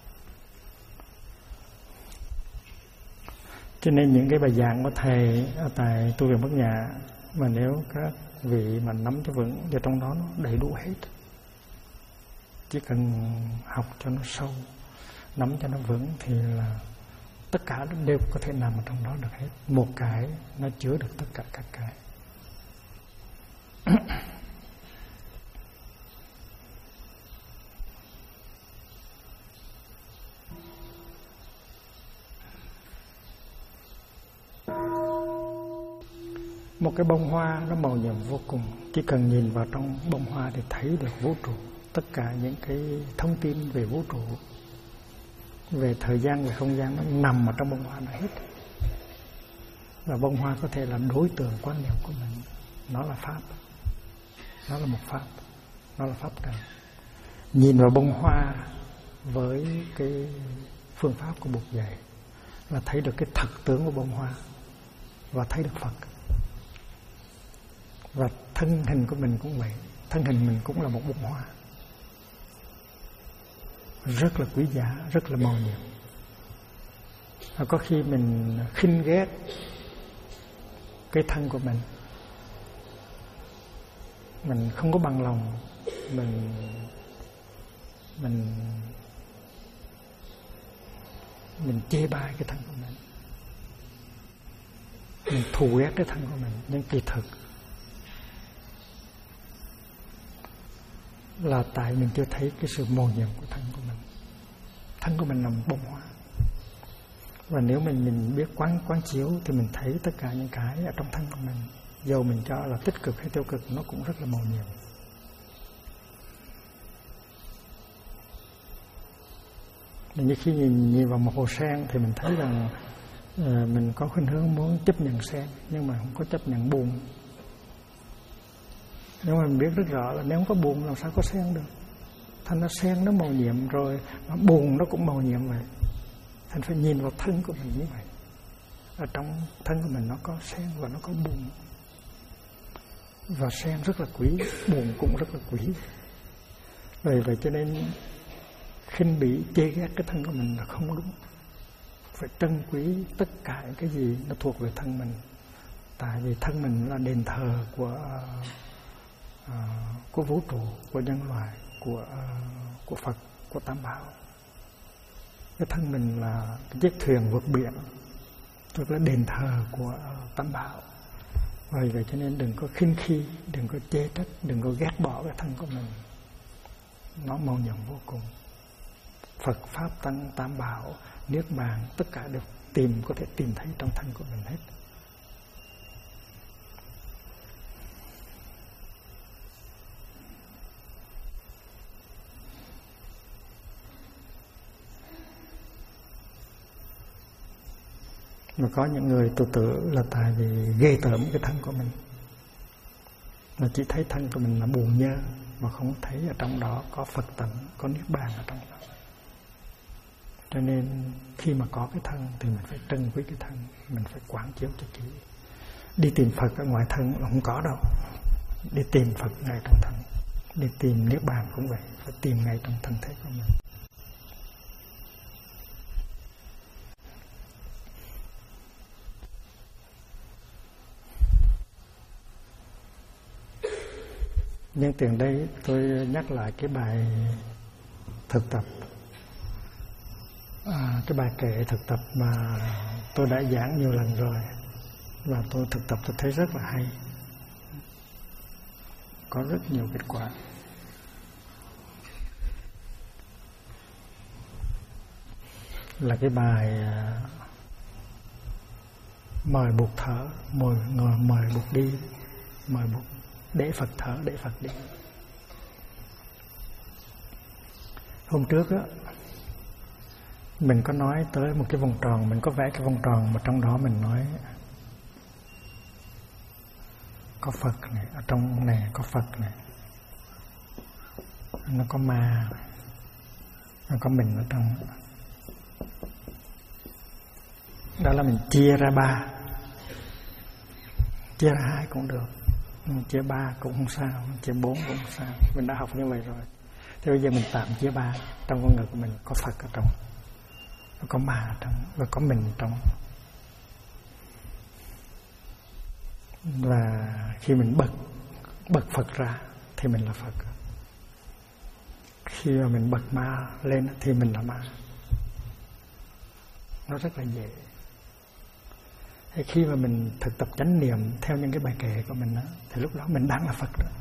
Cho nên những cái bài giảng của thầy ở tại tu viện Bát Nhã, mà nếu các vị mà nắm cho vững thì trong đó nó đầy đủ hết. Chỉ cần học cho nó sâu, nắm cho nó vững thì là tất cả đều có thể nằm ở trong đó được hết. Một cái nó chứa được tất cả các cái. Một cái bông hoa nó màu nhiệm vô cùng. Chỉ cần nhìn vào trong bông hoa thì thấy được vũ trụ. Tất cả những cái thông tin về vũ trụ, về thời gian, về không gian, nó nằm ở trong bông hoa nó hết. Và bông hoa có thể là đối tượng quan niệm của mình. Nó là pháp. Nó là một pháp. Nó là pháp trần. Nhìn vào bông hoa với cái phương pháp của Bụt dạy là thấy được cái thật tướng của bông hoa và thấy được Phật. Và thân hình của mình cũng vậy. Thân hình mình cũng là một bông hoa, rất là quý giá, rất là màu nhiệm. Và có khi mình khinh ghét cái thân của mình không có bằng lòng, mình chê bai cái thân của mình thù ghét cái thân của mình. Nhưng kỳ thực là tại mình chưa thấy cái sự màu nhiệm của thân của mình. Thân của mình là một bông hoa. Và nếu mình biết quán chiếu thì mình thấy tất cả những cái ở trong thân của mình, dầu mình cho là tích cực hay tiêu cực, nó cũng rất là màu nhiệm. Như khi nhìn vào một hồ sen thì mình thấy rằng mình có khuynh hướng muốn chấp nhận sen, nhưng mà không có chấp nhận buồn. Nhưng mà mình biết rất rõ là nếu không có buồn làm sao có sen được. Thành ra sen nó màu nhiệm rồi, mà buồn nó cũng màu nhiệm vậy. Thành phải nhìn vào thân của mình như vậy. Ở trong thân của mình nó có sen và nó có buồn. Và sen rất là quý, buồn cũng rất là quý. Vậy cho nên khinh bỉ chê ghét cái thân của mình là không đúng. Phải trân quý tất cả những cái gì nó thuộc về thân mình. Tại vì thân mình là đền thờ của vũ trụ, của nhân loại, của Phật, của Tam Bảo. Cái thân mình là cái chiếc thuyền vượt biển, tức là đền thờ của Tam Bảo. Vậy cho nên đừng có khinh khi, đừng có chê trách, đừng có ghét bỏ cái thân của mình. Nó màu nhiệm vô cùng. Phật Pháp Tăng Tam Bảo, Niết Bàn, tất cả đều có thể tìm thấy trong thân của mình hết. Mà có những người tự tử là tại vì ghê tởm cái thân của mình, mà chỉ thấy thân của mình là buồn nhơ, mà không thấy ở trong đó có Phật tánh, có Niết Bàn ở trong đó. Cho nên khi mà có cái thân thì mình phải trân quý cái thân, mình phải quán chiếu cho kỹ. Đi tìm Phật ở ngoài thân là không có đâu. Đi tìm Phật ngay trong thân. Đi tìm Niết Bàn cũng vậy, phải tìm ngay trong thân thể của mình. Nhưng tiền đây tôi nhắc lại cái bài thực tập cái bài kệ thực tập mà tôi đã giảng nhiều lần rồi, và tôi thực tập tôi thấy rất là hay, có rất nhiều kết quả. Là cái bài mời Bụt thở, mời Bụt đi, mời Bụt để Phật thở, để Phật đi. Hôm trước á, mình có nói tới một cái vòng tròn, mình có vẽ cái vòng tròn mà trong đó mình nói có Phật này, ở trong này có Phật này, nó có ma, nó có mình ở trong. Đó là mình chia ra ba, chia ra hai cũng được, chia ba cũng không sao, chia bốn cũng không sao. Mình đã học như vậy rồi. Thế bây giờ mình tạm chia ba. Trong con người của mình có Phật ở trong, có ma ở trong, và có mình ở trong. Và khi mình bật Phật ra thì mình là Phật. Khi mà mình bật ma lên thì mình là ma. Nó rất là dễ. Thì khi mà mình thực tập chánh niệm theo những cái bài kệ của mình đó, thì lúc đó mình đang là Phật đó.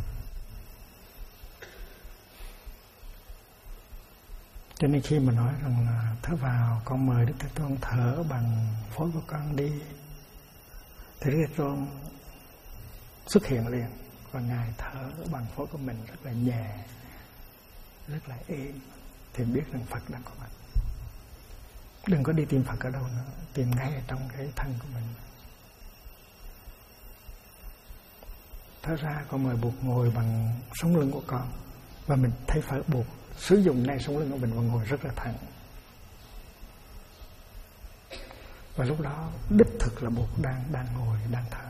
Cho nên khi mà nói rằng là thở vào, con mời Đức Thế Tôn thở bằng phổi của con đi, thì Đức Thế Tôn xuất hiện liền, và Ngài thở bằng phổi của mình rất là nhẹ, rất là êm, thì biết rằng Phật đang có mặt. Đừng có đi tìm Phật ở đâu nữa, tìm ngay ở trong cái thân của mình. Thở ra, con mời Bụt ngồi bằng sống lưng của con, và mình thấy Phật Bụt sử dụng ngay sống lưng của mình và ngồi rất là thẳng. Và lúc đó đích thực là Bụt đang ngồi, đang thở.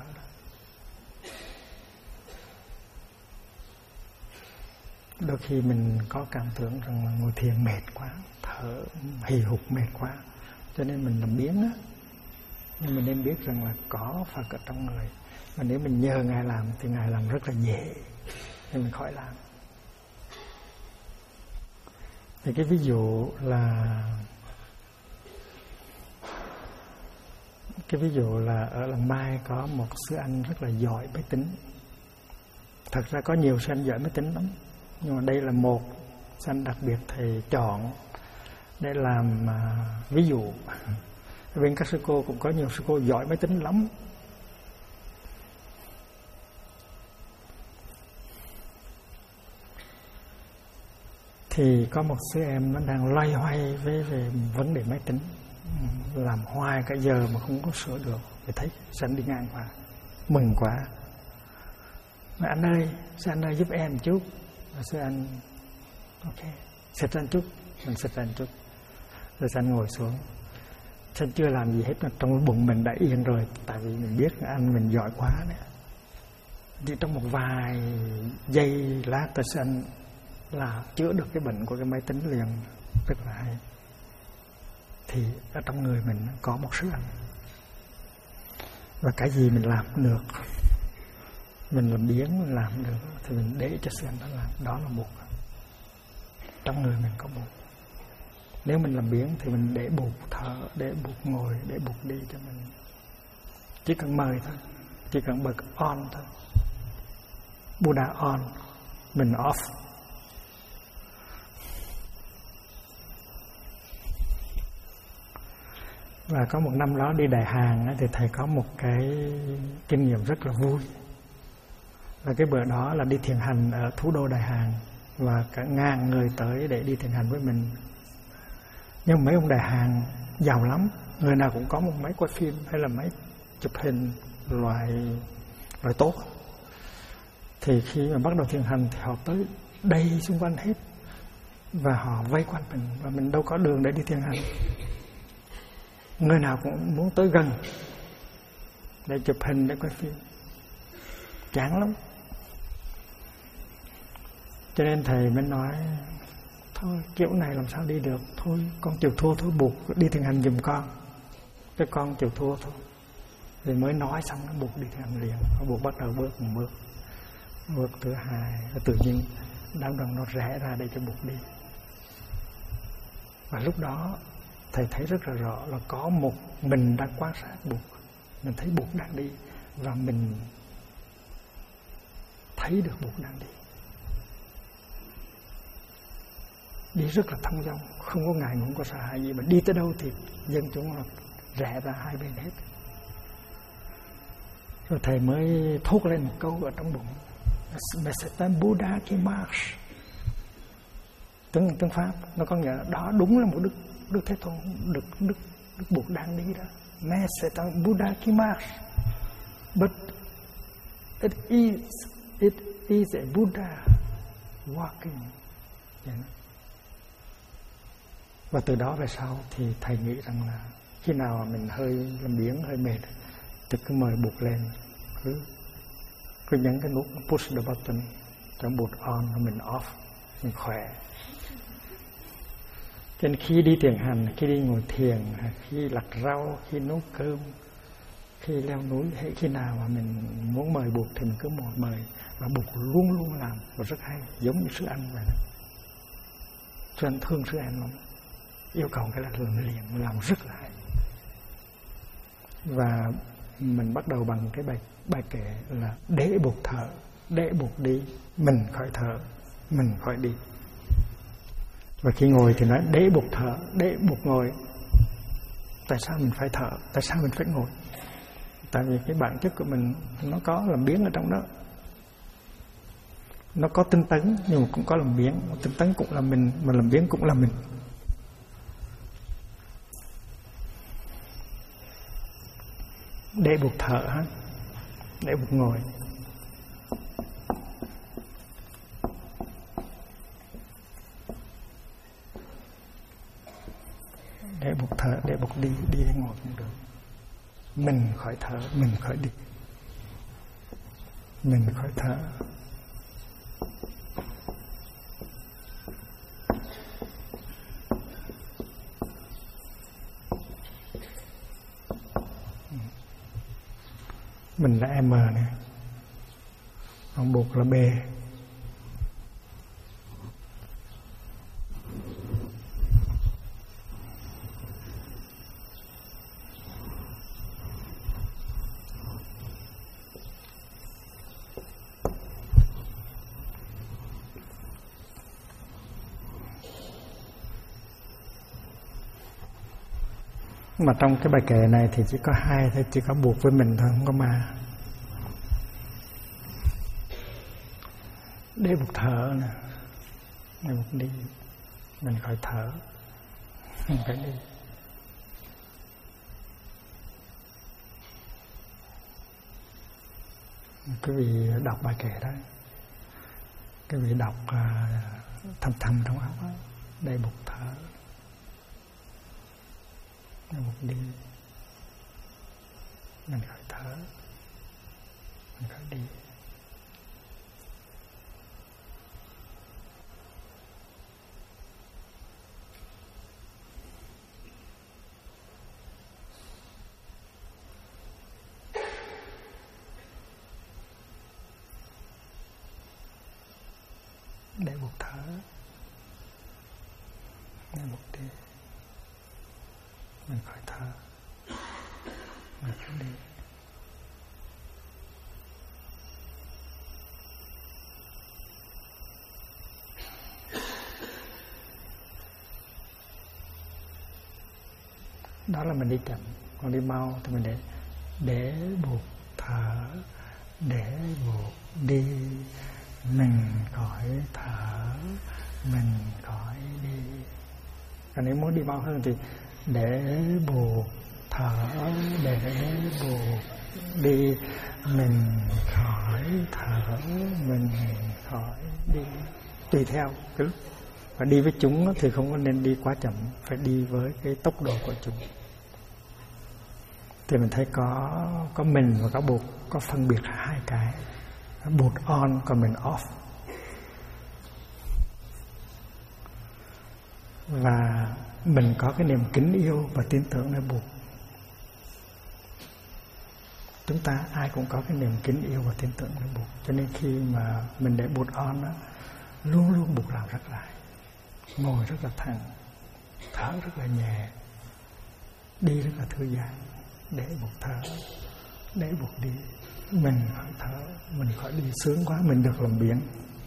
Đôi khi mình có cảm tưởng rằng là ngồi thiền mệt quá, thở hì hục mệt quá, cho nên mình làm biếng á. Nhưng mình nên biết rằng là có Phật ở trong người, và nếu mình nhờ Ngài làm thì Ngài làm rất là dễ, thì mình khỏi làm. Thì cái ví dụ là ở Làng Mai có một sư anh rất là giỏi máy tính. Thật ra có nhiều sư anh giỏi máy tính lắm, nhưng mà đây là một sư anh đặc biệt thầy chọn để làm ví dụ. Bên các sư cô cũng có nhiều sư cô giỏi máy tính lắm. Thì có một sư em nó đang loay hoay về vấn đề máy tính, làm hoài cả giờ mà không có sửa được. Thì thấy sư anh đi ngang qua, mừng quá. Mà anh ơi, sư anh ơi giúp em một chút. Và sư anh ok, xịt ra một chút, mình xịt ra một chút. Rồi sư anh ngồi xuống. Sư anh chưa làm gì hết, trong bụng mình đã yên rồi, tại vì mình biết anh mình giỏi quá đấy. Thì trong một vài giây lát tới sư anh là chữa được cái bệnh của cái máy tính liền, rất là hay. Thì ở trong người mình có một sức anh, và cái gì mình làm được, mình làm biếng mình làm được thì mình để cho sư anh đó làm. Đó là Bụt. Trong người mình có Bụt. Nếu mình làm biếng thì mình để Bụt thở, để Bụt ngồi, để Bụt đi cho mình. Chỉ cần mời thôi, chỉ cần bật on thôi. Buddha on, mình off. Và có một năm đó đi Đại Hàn thì thầy có một cái kinh nghiệm rất là vui. Là cái bữa đó là đi thiền hành ở thủ đô Đại Hàn, và cả ngàn người tới để đi thiền hành với mình. Nhưng mấy ông Đại Hàn giàu lắm, người nào cũng có một máy quay phim hay là máy chụp hình loại tốt. Thì khi mà bắt đầu thiền hành thì họ tới đây xung quanh hết, và họ vây quanh mình, và mình đâu có đường để đi thiền hành. Người nào cũng muốn tới gần để chụp hình, để quay phim. Chán lắm. Cho nên thầy mới nói thôi kiểu này làm sao đi được, thôi con chịu thua thôi, Bụt đi thiền hành giùm con, cái con chịu thua thôi. Rồi mới nói xong nó Bụt đi thiền hành liền. Bụt bắt đầu bước một bước, bước thứ hai, tự nhiên đám đông nó rẽ ra để cho Bụt đi. Và lúc đó thầy thấy rất là rõ là có một mình đang quan sát Bụt. Mình thấy Bụt đang đi và mình thấy được Bụt đang đi. Đi rất là thông dong, không có ngại ngùng, không có sợ hãi gì, mà đi tới đâu thì dân chúng là rẽ ra hai bên hết. Rồi thầy mới thốt lên một câu ở trong bụng: mais c'est un Bouddha qui marche. Tiếng Pháp nó có nghĩa là đó đúng là một Đức Thế Tôn, Đức Bụt đang đi đó. Mais c'est un Bouddha qui marche, but it is a Buddha walking. Và từ đó về sau thì thầy nghĩ rằng là khi nào mà mình hơi làm biếng, hơi mệt thì cứ mời Bụt lên, cứ nhấn cái nút push the button cho Bụt on và mình off, mình khỏe. Cho nên khi đi thiền hành, khi đi ngồi thiền, khi lặt rau, khi nấu cơm, khi leo núi, hay khi nào mà mình muốn mời Bụt thì mình cứ mời, và Bụt luôn luôn làm và rất hay, giống như sư anh vậy. Sư anh thương sư anh lắm, yêu cầu cái là làm liền, làm rất là hay. Và mình bắt đầu bằng cái bài kệ là để Bụt thở, để Bụt đi, mình khỏi thở, mình khỏi đi. Và khi ngồi thì nói để Bụt thở, để Bụt ngồi. Tại sao mình phải thở? Tại sao mình phải ngồi? Tại vì cái bản chất của mình nó có làm biếng ở trong đó. Nó có tinh tấn nhưng mà cũng có làm biếng. Tinh tấn cũng là mình, mà làm biếng cũng là mình. Để Bụt thở ha, để Bụt ngồi. Để Bụt thở, để Bụt đi, đi hay ngồi cũng được. Mình khỏi thở, mình khỏi đi. Mình khỏi thở. Mình là M nè, còn Bụt là B. Mà trong cái bài kệ này thì chỉ có hai thôi, chỉ có Bụt với mình thôi, không có ma. Để Bụt thở nè, để Bụt đi, mình khỏi thở, mình phải đi. Quý vị đọc bài kệ đó, quý vị đọc thầm thầm trong óc đó, để Bụt thở, để Bụt đi, mình khỏi thở, mình khỏi đi. Để Bụt thở, để Bụt đi, mình khỏi thở, mình khỏi đi. Đó là mình đi chậm, còn đi mau thì mình để Bụt thở, để Bụt đi, mình khỏi thở, mình khỏi đi. Còn nếu muốn đi mau hơn thì để Bụt thở, để Bụt đi, mình khỏi thở, mình khỏi đi. Tùy theo cái lúc. Và đi với chúng thì không có nên đi quá chậm, phải đi với cái tốc độ của chúng. Thì mình thấy có mình và có Bụt, có phân biệt hai cái. Bụt on còn mình off. Và mình có cái niềm kính yêu và tin tưởng nơi Bụt. Chúng ta ai cũng có cái niềm kính yêu và tin tưởng nơi Bụt. Cho nên khi mà mình để Bụt on đó, luôn luôn Bụt làm rất lại, ngồi rất là thẳng, thở rất là nhẹ, Đi rất là thư giãn, để Bụt thở, để Bụt đi. Mình khỏi thở, mình khỏi đi sướng quá, mình được làm biển.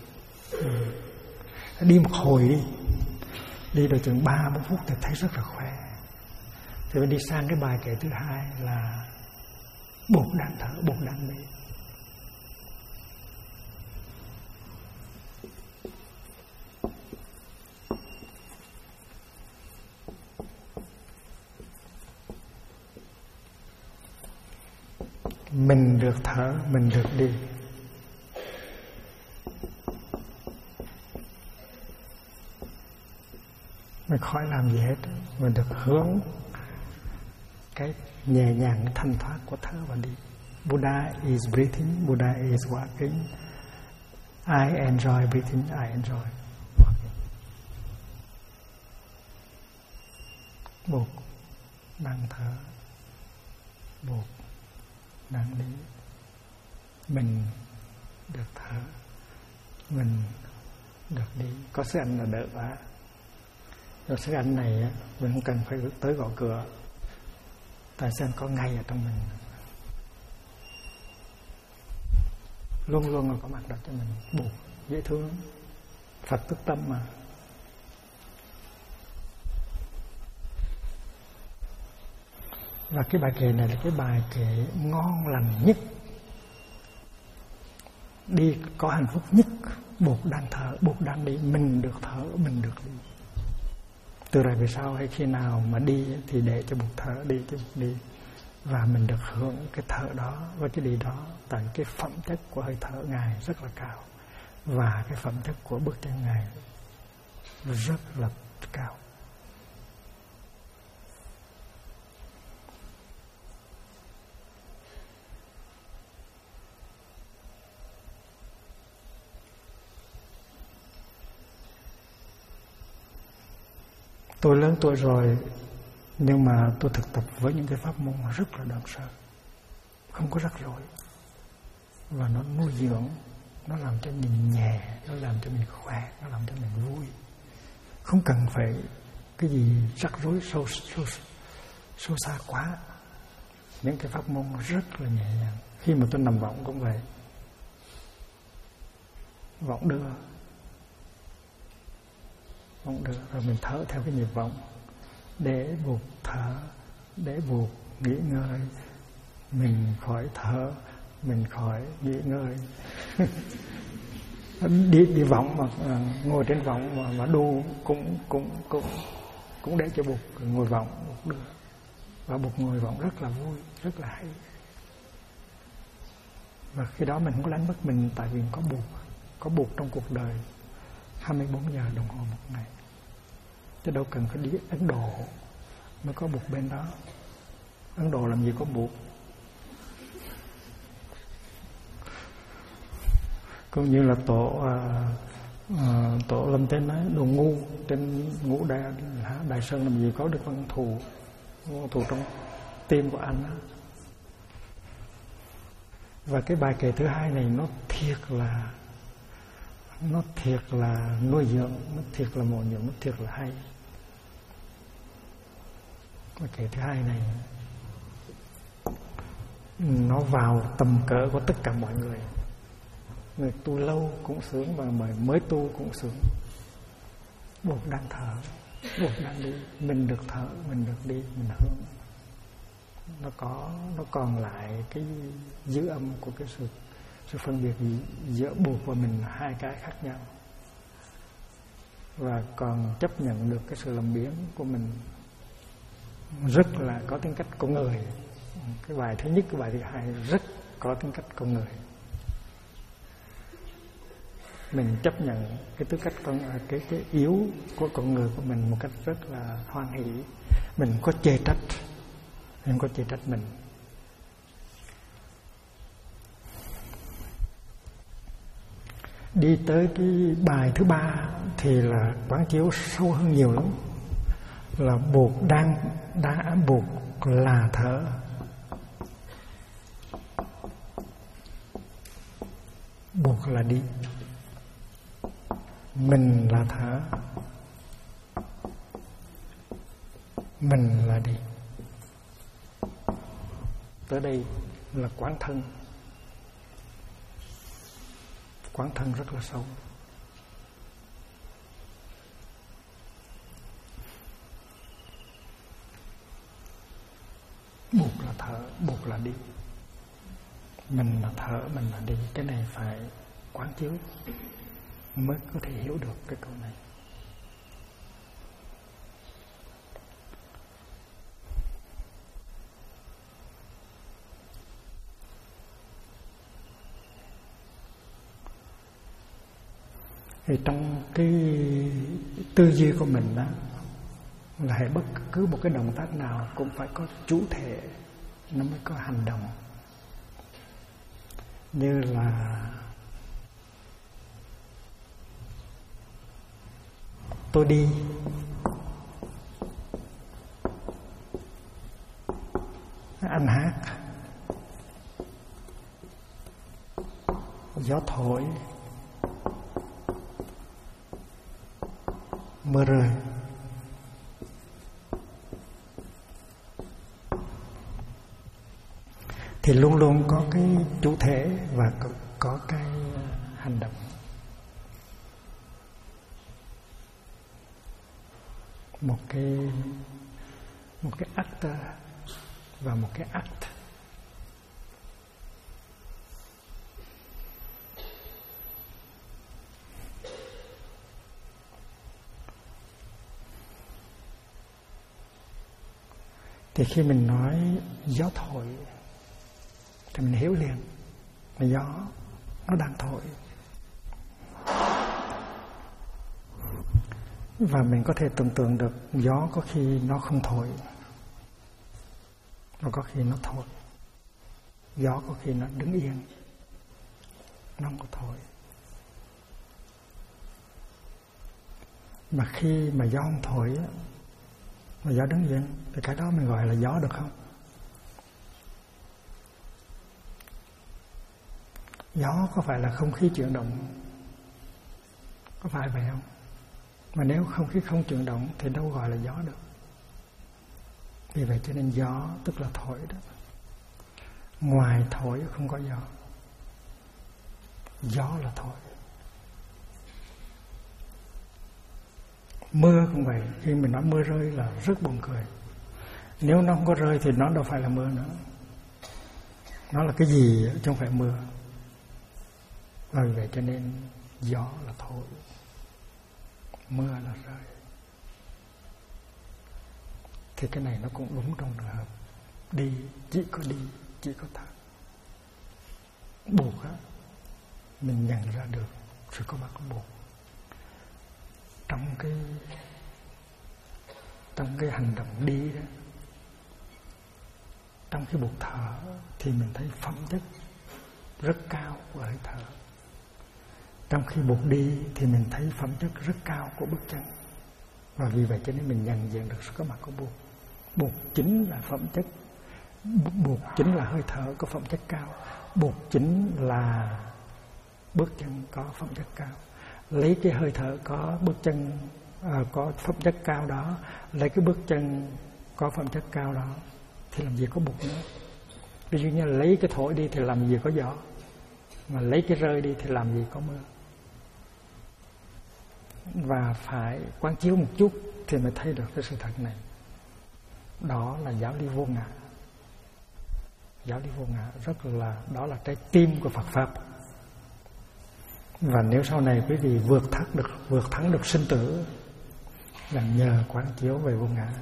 Đi một hồi đi, đi được chừng 3-4 phút thì thấy rất là khỏe. Thì mình đi sang cái bài kệ thứ hai là Bụt đang thở, Bụt đang đi. Mình được thở, mình được đi. Mình khỏi làm gì hết, mình được hướng cái nhẹ nhàng, cái thanh thoát của thở và đi. Buddha is breathing, Buddha is walking. I enjoy breathing, I enjoy walking. Bụt đang thở, Bụt đang đi. Mình được thở, mình được đi. Có sức ăn là đỡ quá. Rồi sức ăn này mình không cần phải tới gõ cửa, tại sao có ngay ở trong mình, luôn luôn là có mặt đó cho mình. Bụt dễ thương, Phật tức tâm mà. Và cái bài kệ này là cái bài kệ ngon lành nhất, đi có hạnh phúc nhất. Bụt đang thở, Bụt đang đi, mình được thở, mình được đi. Từ rồi về sau hay khi nào mà đi thì để cho Bụt thở, đi cho Bụt đi. Và mình được hưởng cái thở đó và cái đi đó. Tại cái phẩm chất của hơi thở Ngài rất là cao, và cái phẩm chất của bước chân Ngài rất là cao. Tôi lớn tuổi rồi, nhưng mà tôi thực tập với những cái pháp môn rất là đơn sơ, không có rắc rối. Và nó nuôi dưỡng, nó làm cho mình nhẹ, nó làm cho mình khỏe, nó làm cho mình vui. Không cần phải cái gì rắc rối sâu xa quá. Những cái pháp môn rất là nhẹ nhàng. Khi mà tôi nằm võng cũng vậy. Võng đưa, rồi mình thở theo cái nhịp vọng, để Bụt thở, để Bụt nghỉ ngơi. Mình khỏi thở, mình khỏi nghỉ ngơi. đi vọng mà ngồi trên vọng mà đu cũng để cho Bụt ngồi vọng, Bụt đưa. Và Bụt ngồi vọng rất là vui, rất là hay. Và khi đó mình không có đánh mất mình, tại vì có Bụt trong cuộc đời 24 giờ đồng hồ một ngày. Chứ đâu cần phải đi Ấn Độ mới có Bụt bên đó. Ấn Độ làm gì có Bụt. Cũng như là tổ Lâm Tên nói, đồ ngu trên Ngũ Đại Sơn làm gì có được văn thù trong tim của anh đó. Và cái bài kệ thứ hai này nó thiệt là nuôi dưỡng, nó thiệt là bổ dưỡng, nó thiệt là hay. Bài kệ thứ hai này nó vào tầm cỡ của tất cả mọi người. Người tu lâu cũng sướng, và mới tu cũng sướng. Bụt đang thở, Bụt đang đi, mình được thở, mình được đi, mình hướng. Nó còn lại cái dư âm của cái sự phân biệt giữa Bụt và mình là hai cái khác nhau, và còn chấp nhận được cái sự làm biến của mình, rất là có tính cách con người. Cái bài thứ nhất, cái bài thứ hai rất có tính cách con người. Mình chấp nhận cái tư cách cái yếu của con người của mình một cách rất là hoan hỷ. Mình không có chê trách, mình không có chê trách mình. Đi tới cái bài thứ ba thì là quán chiếu sâu hơn nhiều lắm. Là Bụt Bụt là thở, Bụt là đi, mình là thở, mình là đi. Tới đây là quán thân. Quán thân rất là sâu. Buộc là thở, buộc là đi. Mình là thở, mình là đi. Cái này phải quán chiếu mới có thể hiểu được cái câu này. Thì trong cái tư duy của mình đó, là hãy bất cứ một cái động tác nào cũng phải có chủ thể, nó mới có hành động. Như là tôi đi, anh hát, gió thổi, mưa rơi. Thì luôn luôn có cái chủ thể và có cái hành động. Một cái actor và một cái act. Thì khi mình nói gió thổi thì mình hiểu liền là gió nó đang thổi. Và mình có thể tưởng tượng được gió có khi nó không thổi, và có khi nó thổi. Gió có khi nó đứng yên, nó không có thổi. Mà khi mà gió không thổi mà gió đứng yên thì cái đó mình gọi là gió được không? Gió có phải là không khí chuyển động? Có phải vậy không? Mà nếu không khí không chuyển động thì đâu gọi là gió được. Vì vậy cho nên gió tức là thổi đó. Ngoài thổi không có gió. Gió là thổi. Mưa cũng vậy. Khi mình nói mưa rơi là rất buồn cười. Nếu nó không có rơi thì nó đâu phải là mưa nữa. Nó là cái gì chứ không phải mưa. Và vì vậy cho nên gió là thổi, mưa là rơi. Thì cái này nó cũng đúng trong trường hợp đi, chỉ có thở. Buộc á, mình nhận ra được sự có mặt của buộc trong cái hành động đi đó. Trong cái buộc thở thì mình thấy phẩm chất rất cao của hơi thở. Trong khi buộc đi thì mình thấy phẩm chất rất cao của bước chân. Và vì vậy cho nên mình nhận diện được sự có mặt của buộc. Buộc chính là phẩm chất, buộc chính là hơi thở có phẩm chất cao. Buộc chính là bước chân có phẩm chất cao. Lấy cái hơi thở có bước chân có phẩm chất cao đó, lấy cái bước chân có phẩm chất cao đó thì làm gì có buộc nữa. Ví dụ như là lấy cái thổi đi thì làm gì có gió, mà lấy cái rơi đi thì làm gì có mưa. Và phải quán chiếu một chút thì mới thấy được cái sự thật này. Đó là giáo lý vô ngã. Giáo lý vô ngã rất là, đó là trái tim của Phật Pháp. Và nếu sau này quý vị vượt thắng được sinh tử là nhờ quán chiếu về vô ngã.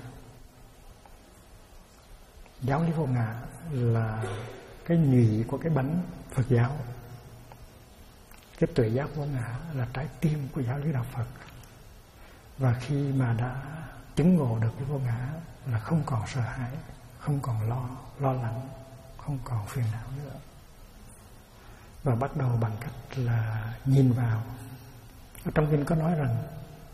Giáo lý vô ngã là cái nhụy của cái bánh Phật giáo. Cái tuệ giác vô ngã là trái tim của giáo lý đạo Phật. Và khi mà đã chứng ngộ được cái vô ngã là không còn sợ hãi, không còn lo lắng, không còn phiền não nữa. Và bắt đầu bằng cách là nhìn vào. Ở trong kinh có nói rằng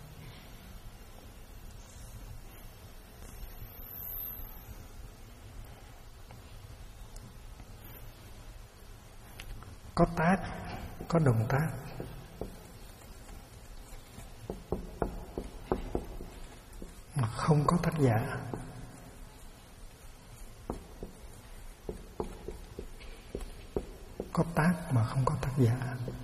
có tác, có động tác, mà không có tác giả. mà không có tác giả.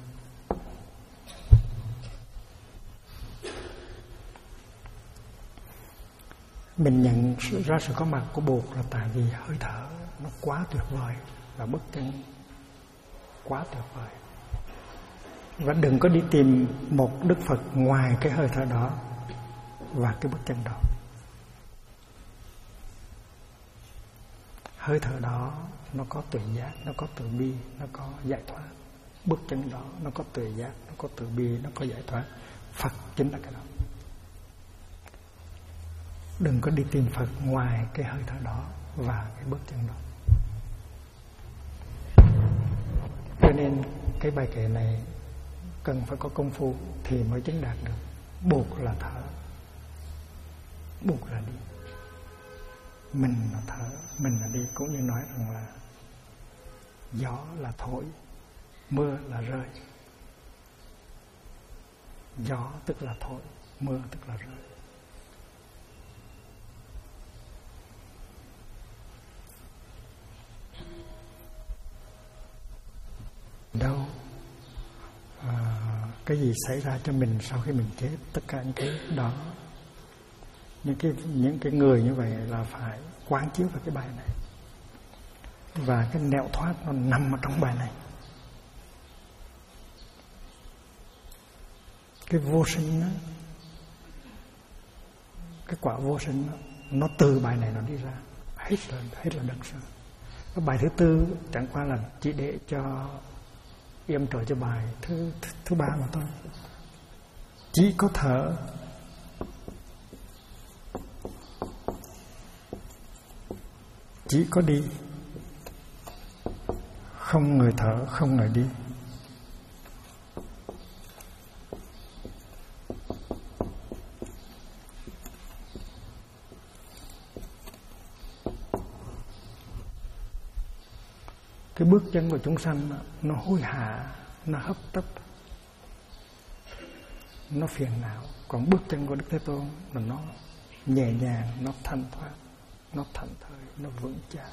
Mình nhận ra sự có mặt của Bụt là tại vì hơi thở nó quá tuyệt vời, và bước chân quá tuyệt vời. Và đừng có đi tìm một Đức Phật ngoài cái hơi thở đó và cái bước chân đó. Hơi thở đó nó có tuệ giác, nó có từ bi, nó có giải thoát. Bước chân đó nó có tuệ giác, nó có từ bi, nó có giải thoát. Phật chính là cái đó. Đừng có đi tìm Phật ngoài cái hơi thở đó và cái bước chân đó. Cho nên cái bài kệ này cần phải có công phu thì mới chứng đạt được. Bụt là thở, Bụt là đi, mình là thở, mình là đi. Cũng như nói rằng là gió là thổi, mưa là rơi. Gió tức là thổi, mưa tức là rơi. Đâu cái gì xảy ra cho mình sau khi mình chết, tất cả những cái đó, những cái người như vậy là phải quán chiếu vào cái bài này. Và cái nẻo thoát nó nằm ở trong bài này. Cái vô sinh đó, cái quả vô sinh đó, nó từ bài này nó đi ra. Hết là đằng sau. Cái bài thứ tư chẳng qua là chỉ để cho yểm trợ cho bài thứ ba mà thôi. Chỉ có thở, chỉ có đi, không người thở, không người đi. Cái bước chân của chúng sanh nó hối hả, nó hấp tấp, nó phiền não. Còn bước chân của Đức Thế Tôn là nó nhẹ nhàng, nó thanh thoát, nó thảnh thơi, nó vững chãi.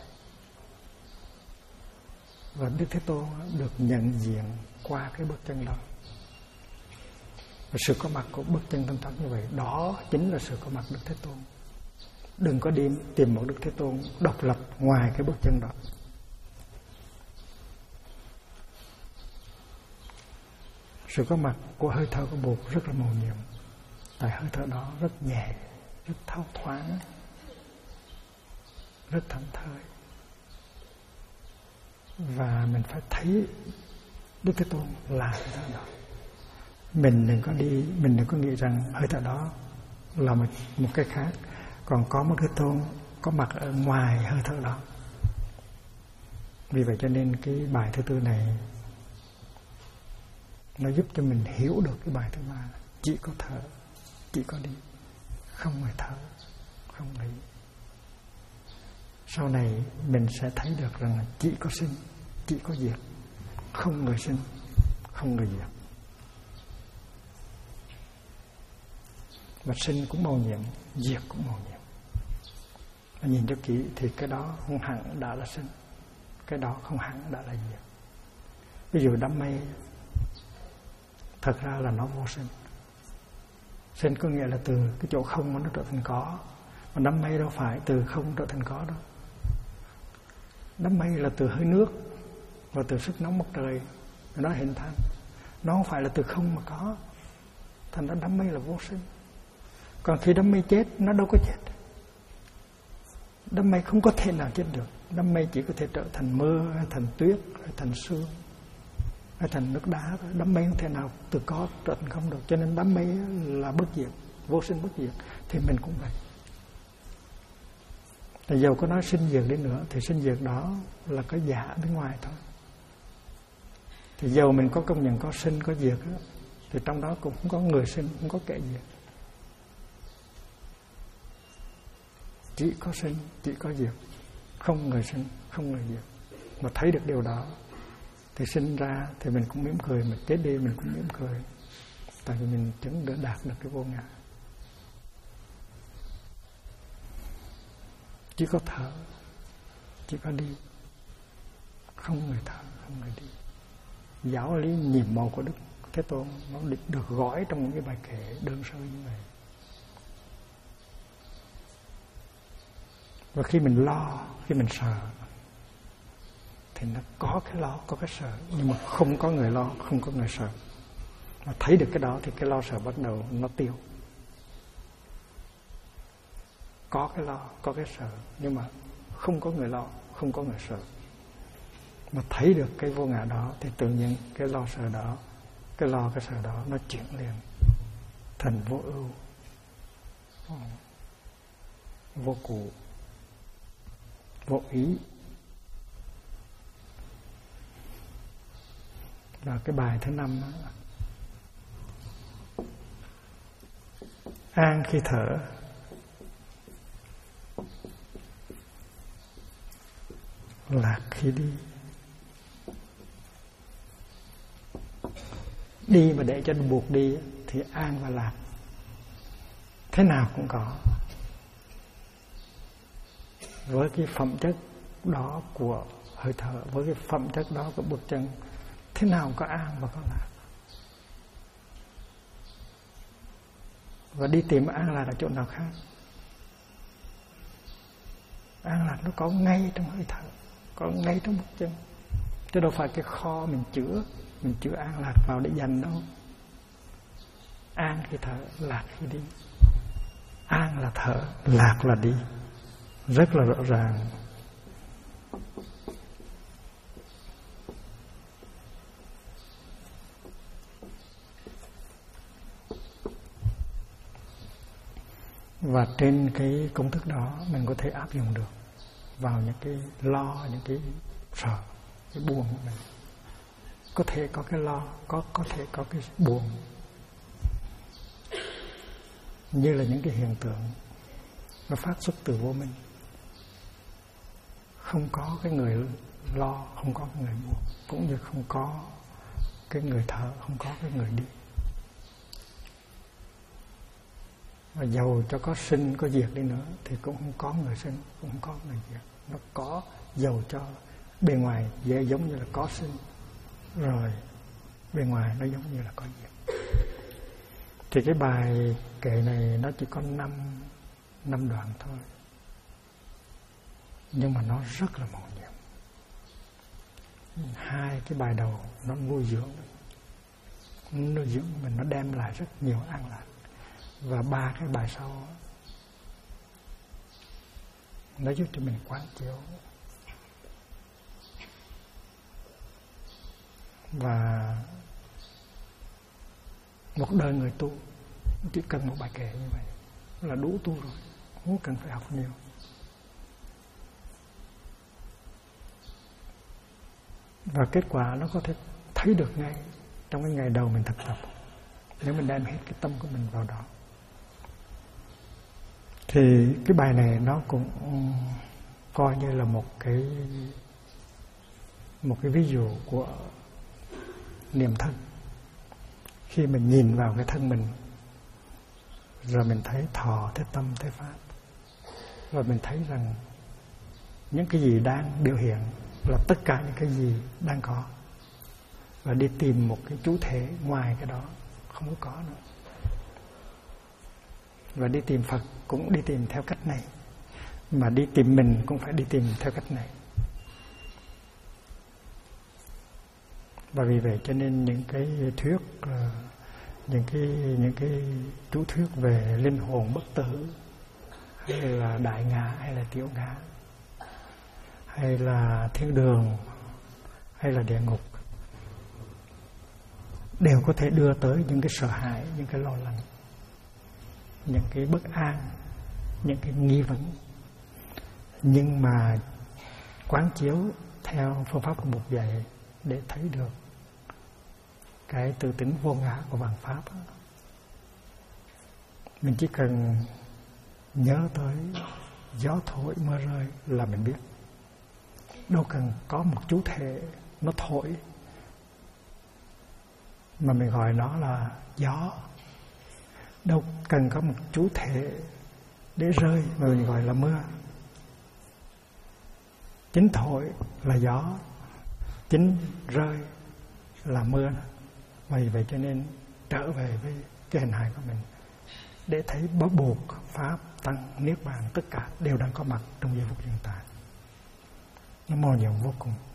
Và Đức Thế Tôn được nhận diện qua cái bước chân đó. Và sự có mặt của bước chân thanh thoát như vậy, đó chính là sự có mặt Đức Thế Tôn. Đừng có đi tìm một Đức Thế Tôn độc lập ngoài cái bước chân đó. Sự có mặt của hơi thở của Bụt rất là mầu nhiệm. Tại hơi thở đó rất nhẹ, rất thao thoáng, rất thảnh thơi. Và mình phải thấy Đức Thế Tôn là hơi thở đó. Mình đừng có nghĩ rằng hơi thở đó là một cái khác. Còn có một Thế Tôn có mặt ở ngoài hơi thở đó. Vì vậy cho nên cái bài thứ tư này nó giúp cho mình hiểu được cái bài thứ ba. Chỉ có thở, chỉ có đi, không người thở, không người đi. Sau này mình sẽ thấy được rằng là chỉ có sinh, chỉ có diệt, không người sinh, không người diệt. Và sinh cũng mầu nhiệm, diệt cũng mầu nhiệm. Và nhìn cho kỹ thì cái đó không hẳn đã là sinh, cái đó không hẳn đã là diệt. Ví dụ đám mây thật ra là nó vô sinh. Sinh có nghĩa là từ cái chỗ không mà nó trở thành có. Mà đám mây đâu phải từ không trở thành có đâu. Đám mây là từ hơi nước và từ sức nóng mặt trời nó hình thành. Nó không phải là từ không mà có. Thành ra đám mây là vô sinh. Còn khi đám mây chết, nó đâu có chết. Đám mây không có thể nào chết được. Đám mây chỉ có thể trở thành mưa, hay thành tuyết, hay thành sương, hay thành nước đá. Đám mây không thể nào từ có trở thành không được. Cho nên đám mây là bất diệt, vô sinh bất diệt. Thì mình cũng vậy. Thì dầu có nói sinh diệt đi nữa thì sinh diệt đó là cái giả bên ngoài thôi. Thì dầu mình có công nhận có sinh có diệt đó, thì trong đó cũng không có người sinh, không có kẻ diệt. Chỉ có sinh, chỉ có diệt, không người sinh, không người diệt. Mà thấy được điều đó thì sinh ra thì mình cũng mỉm cười, mà chết đi mình cũng mỉm cười. Tại vì mình chứng đã đạt được cái vô ngã. Chỉ có thở, chỉ có đi, không người thở, không người đi. giáo lý nhiệm màu của Đức Thế Tôn nó được gói trong những cái bài kệ đơn sơ như vậy. Và khi mình lo, khi mình sợ thì nó có cái lo, có cái sợ, nhưng mà không có người lo, không có người sợ. Mà thấy được cái đó thì cái lo sợ bắt đầu nó tiêu. Có cái lo, có cái sợ, nhưng mà không có người lo, không có người sợ. Mà thấy được cái vô ngã đó thì tự nhiên cái lo sợ đó, cái lo cái sợ đó nó chuyển liền thành vô ưu, vô cụ, vô ý. Và cái bài thứ 5 đó, an khi thở, lạc khi đi. Đi mà để cho nó buộc đi thì an và lạc thế nào cũng có. Với cái phẩm chất đó của hơi thở, với cái phẩm chất đó của bước chân, thế nào cũng có an và có lạc. Và đi tìm an lạc ở chỗ nào khác? An lạc nó có ngay trong hơi thở, có ngay trong bước chân, chứ đâu phải cái kho mình chứa an lạc vào để dành đâu. An khi thở, lạc khi đi. An là thở, lạc là đi, rất là rõ ràng. Và trên cái công thức đó mình có thể áp dụng được vào những cái lo, những cái sợ, cái buồn của mình. Có thể có cái lo, có thể có cái buồn. Như là những cái hiện tượng nó phát xuất từ vô minh. Không có cái người lo, không có cái người buồn, cũng như không có cái người thở, không có cái người đi. Và dầu cho có sinh, có diệt đi nữa thì cũng không có người sinh, cũng không có người diệt. Nó có, dầu cho bề ngoài dễ giống như là có sinh, rồi bên ngoài nó giống như là có diệt. Thì cái bài kệ này nó chỉ có 5 đoạn thôi, nhưng mà nó rất là màu nhiệm. 2 cái bài đầu nó nuôi dưỡng mình, nó đem lại rất nhiều an lạc. Và 3 cái bài sau nó giúp cho mình quán chiếu. Và một đời người tu chỉ cần một bài kệ như vậy là đủ tu rồi, không cần phải học nhiều. Và kết quả nó có thể thấy được ngay trong cái ngày đầu mình thực tập, nếu mình đem hết cái tâm của mình vào đó. Thì cái bài này nó cũng coi như là một cái ví dụ của niệm thân. Khi mình nhìn vào cái thân mình, rồi mình thấy thọ, thấy tâm, thấy pháp, rồi mình thấy rằng những cái gì đang biểu hiện là tất cả những cái gì đang có, và đi tìm một cái chủ thể ngoài cái đó không có nữa. Và đi tìm Phật cũng đi tìm theo cách này, mà đi tìm mình cũng phải đi tìm theo cách này. Và vì vậy cho nên những cái thuyết, những cái chú thuyết về linh hồn bất tử, hay là đại ngã, hay là tiểu ngã, hay là thiên đường, hay là địa ngục, đều có thể đưa tới những cái sợ hãi, những cái lo lắng, những cái bất an, những cái nghi vấn. Nhưng mà quán chiếu theo phương pháp của Bụt dạy để thấy được cái tự tính vô ngã của vạn pháp, mình chỉ cần nhớ tới gió thổi mưa rơi là mình biết. Đâu cần có một chủ thể nó thổi mà mình gọi nó là gió. Đâu cần có một chủ thể để rơi mà mình gọi là mưa. Chính thổi là gió, chính rơi làm mưa đó. Vậy cho nên trở về với cái hình hài của mình để thấy bó buộc, pháp, tăng, niết bàn tất cả đều đang có mặt trong giây phút hiện tại. Nó màu nhiệm vô cùng.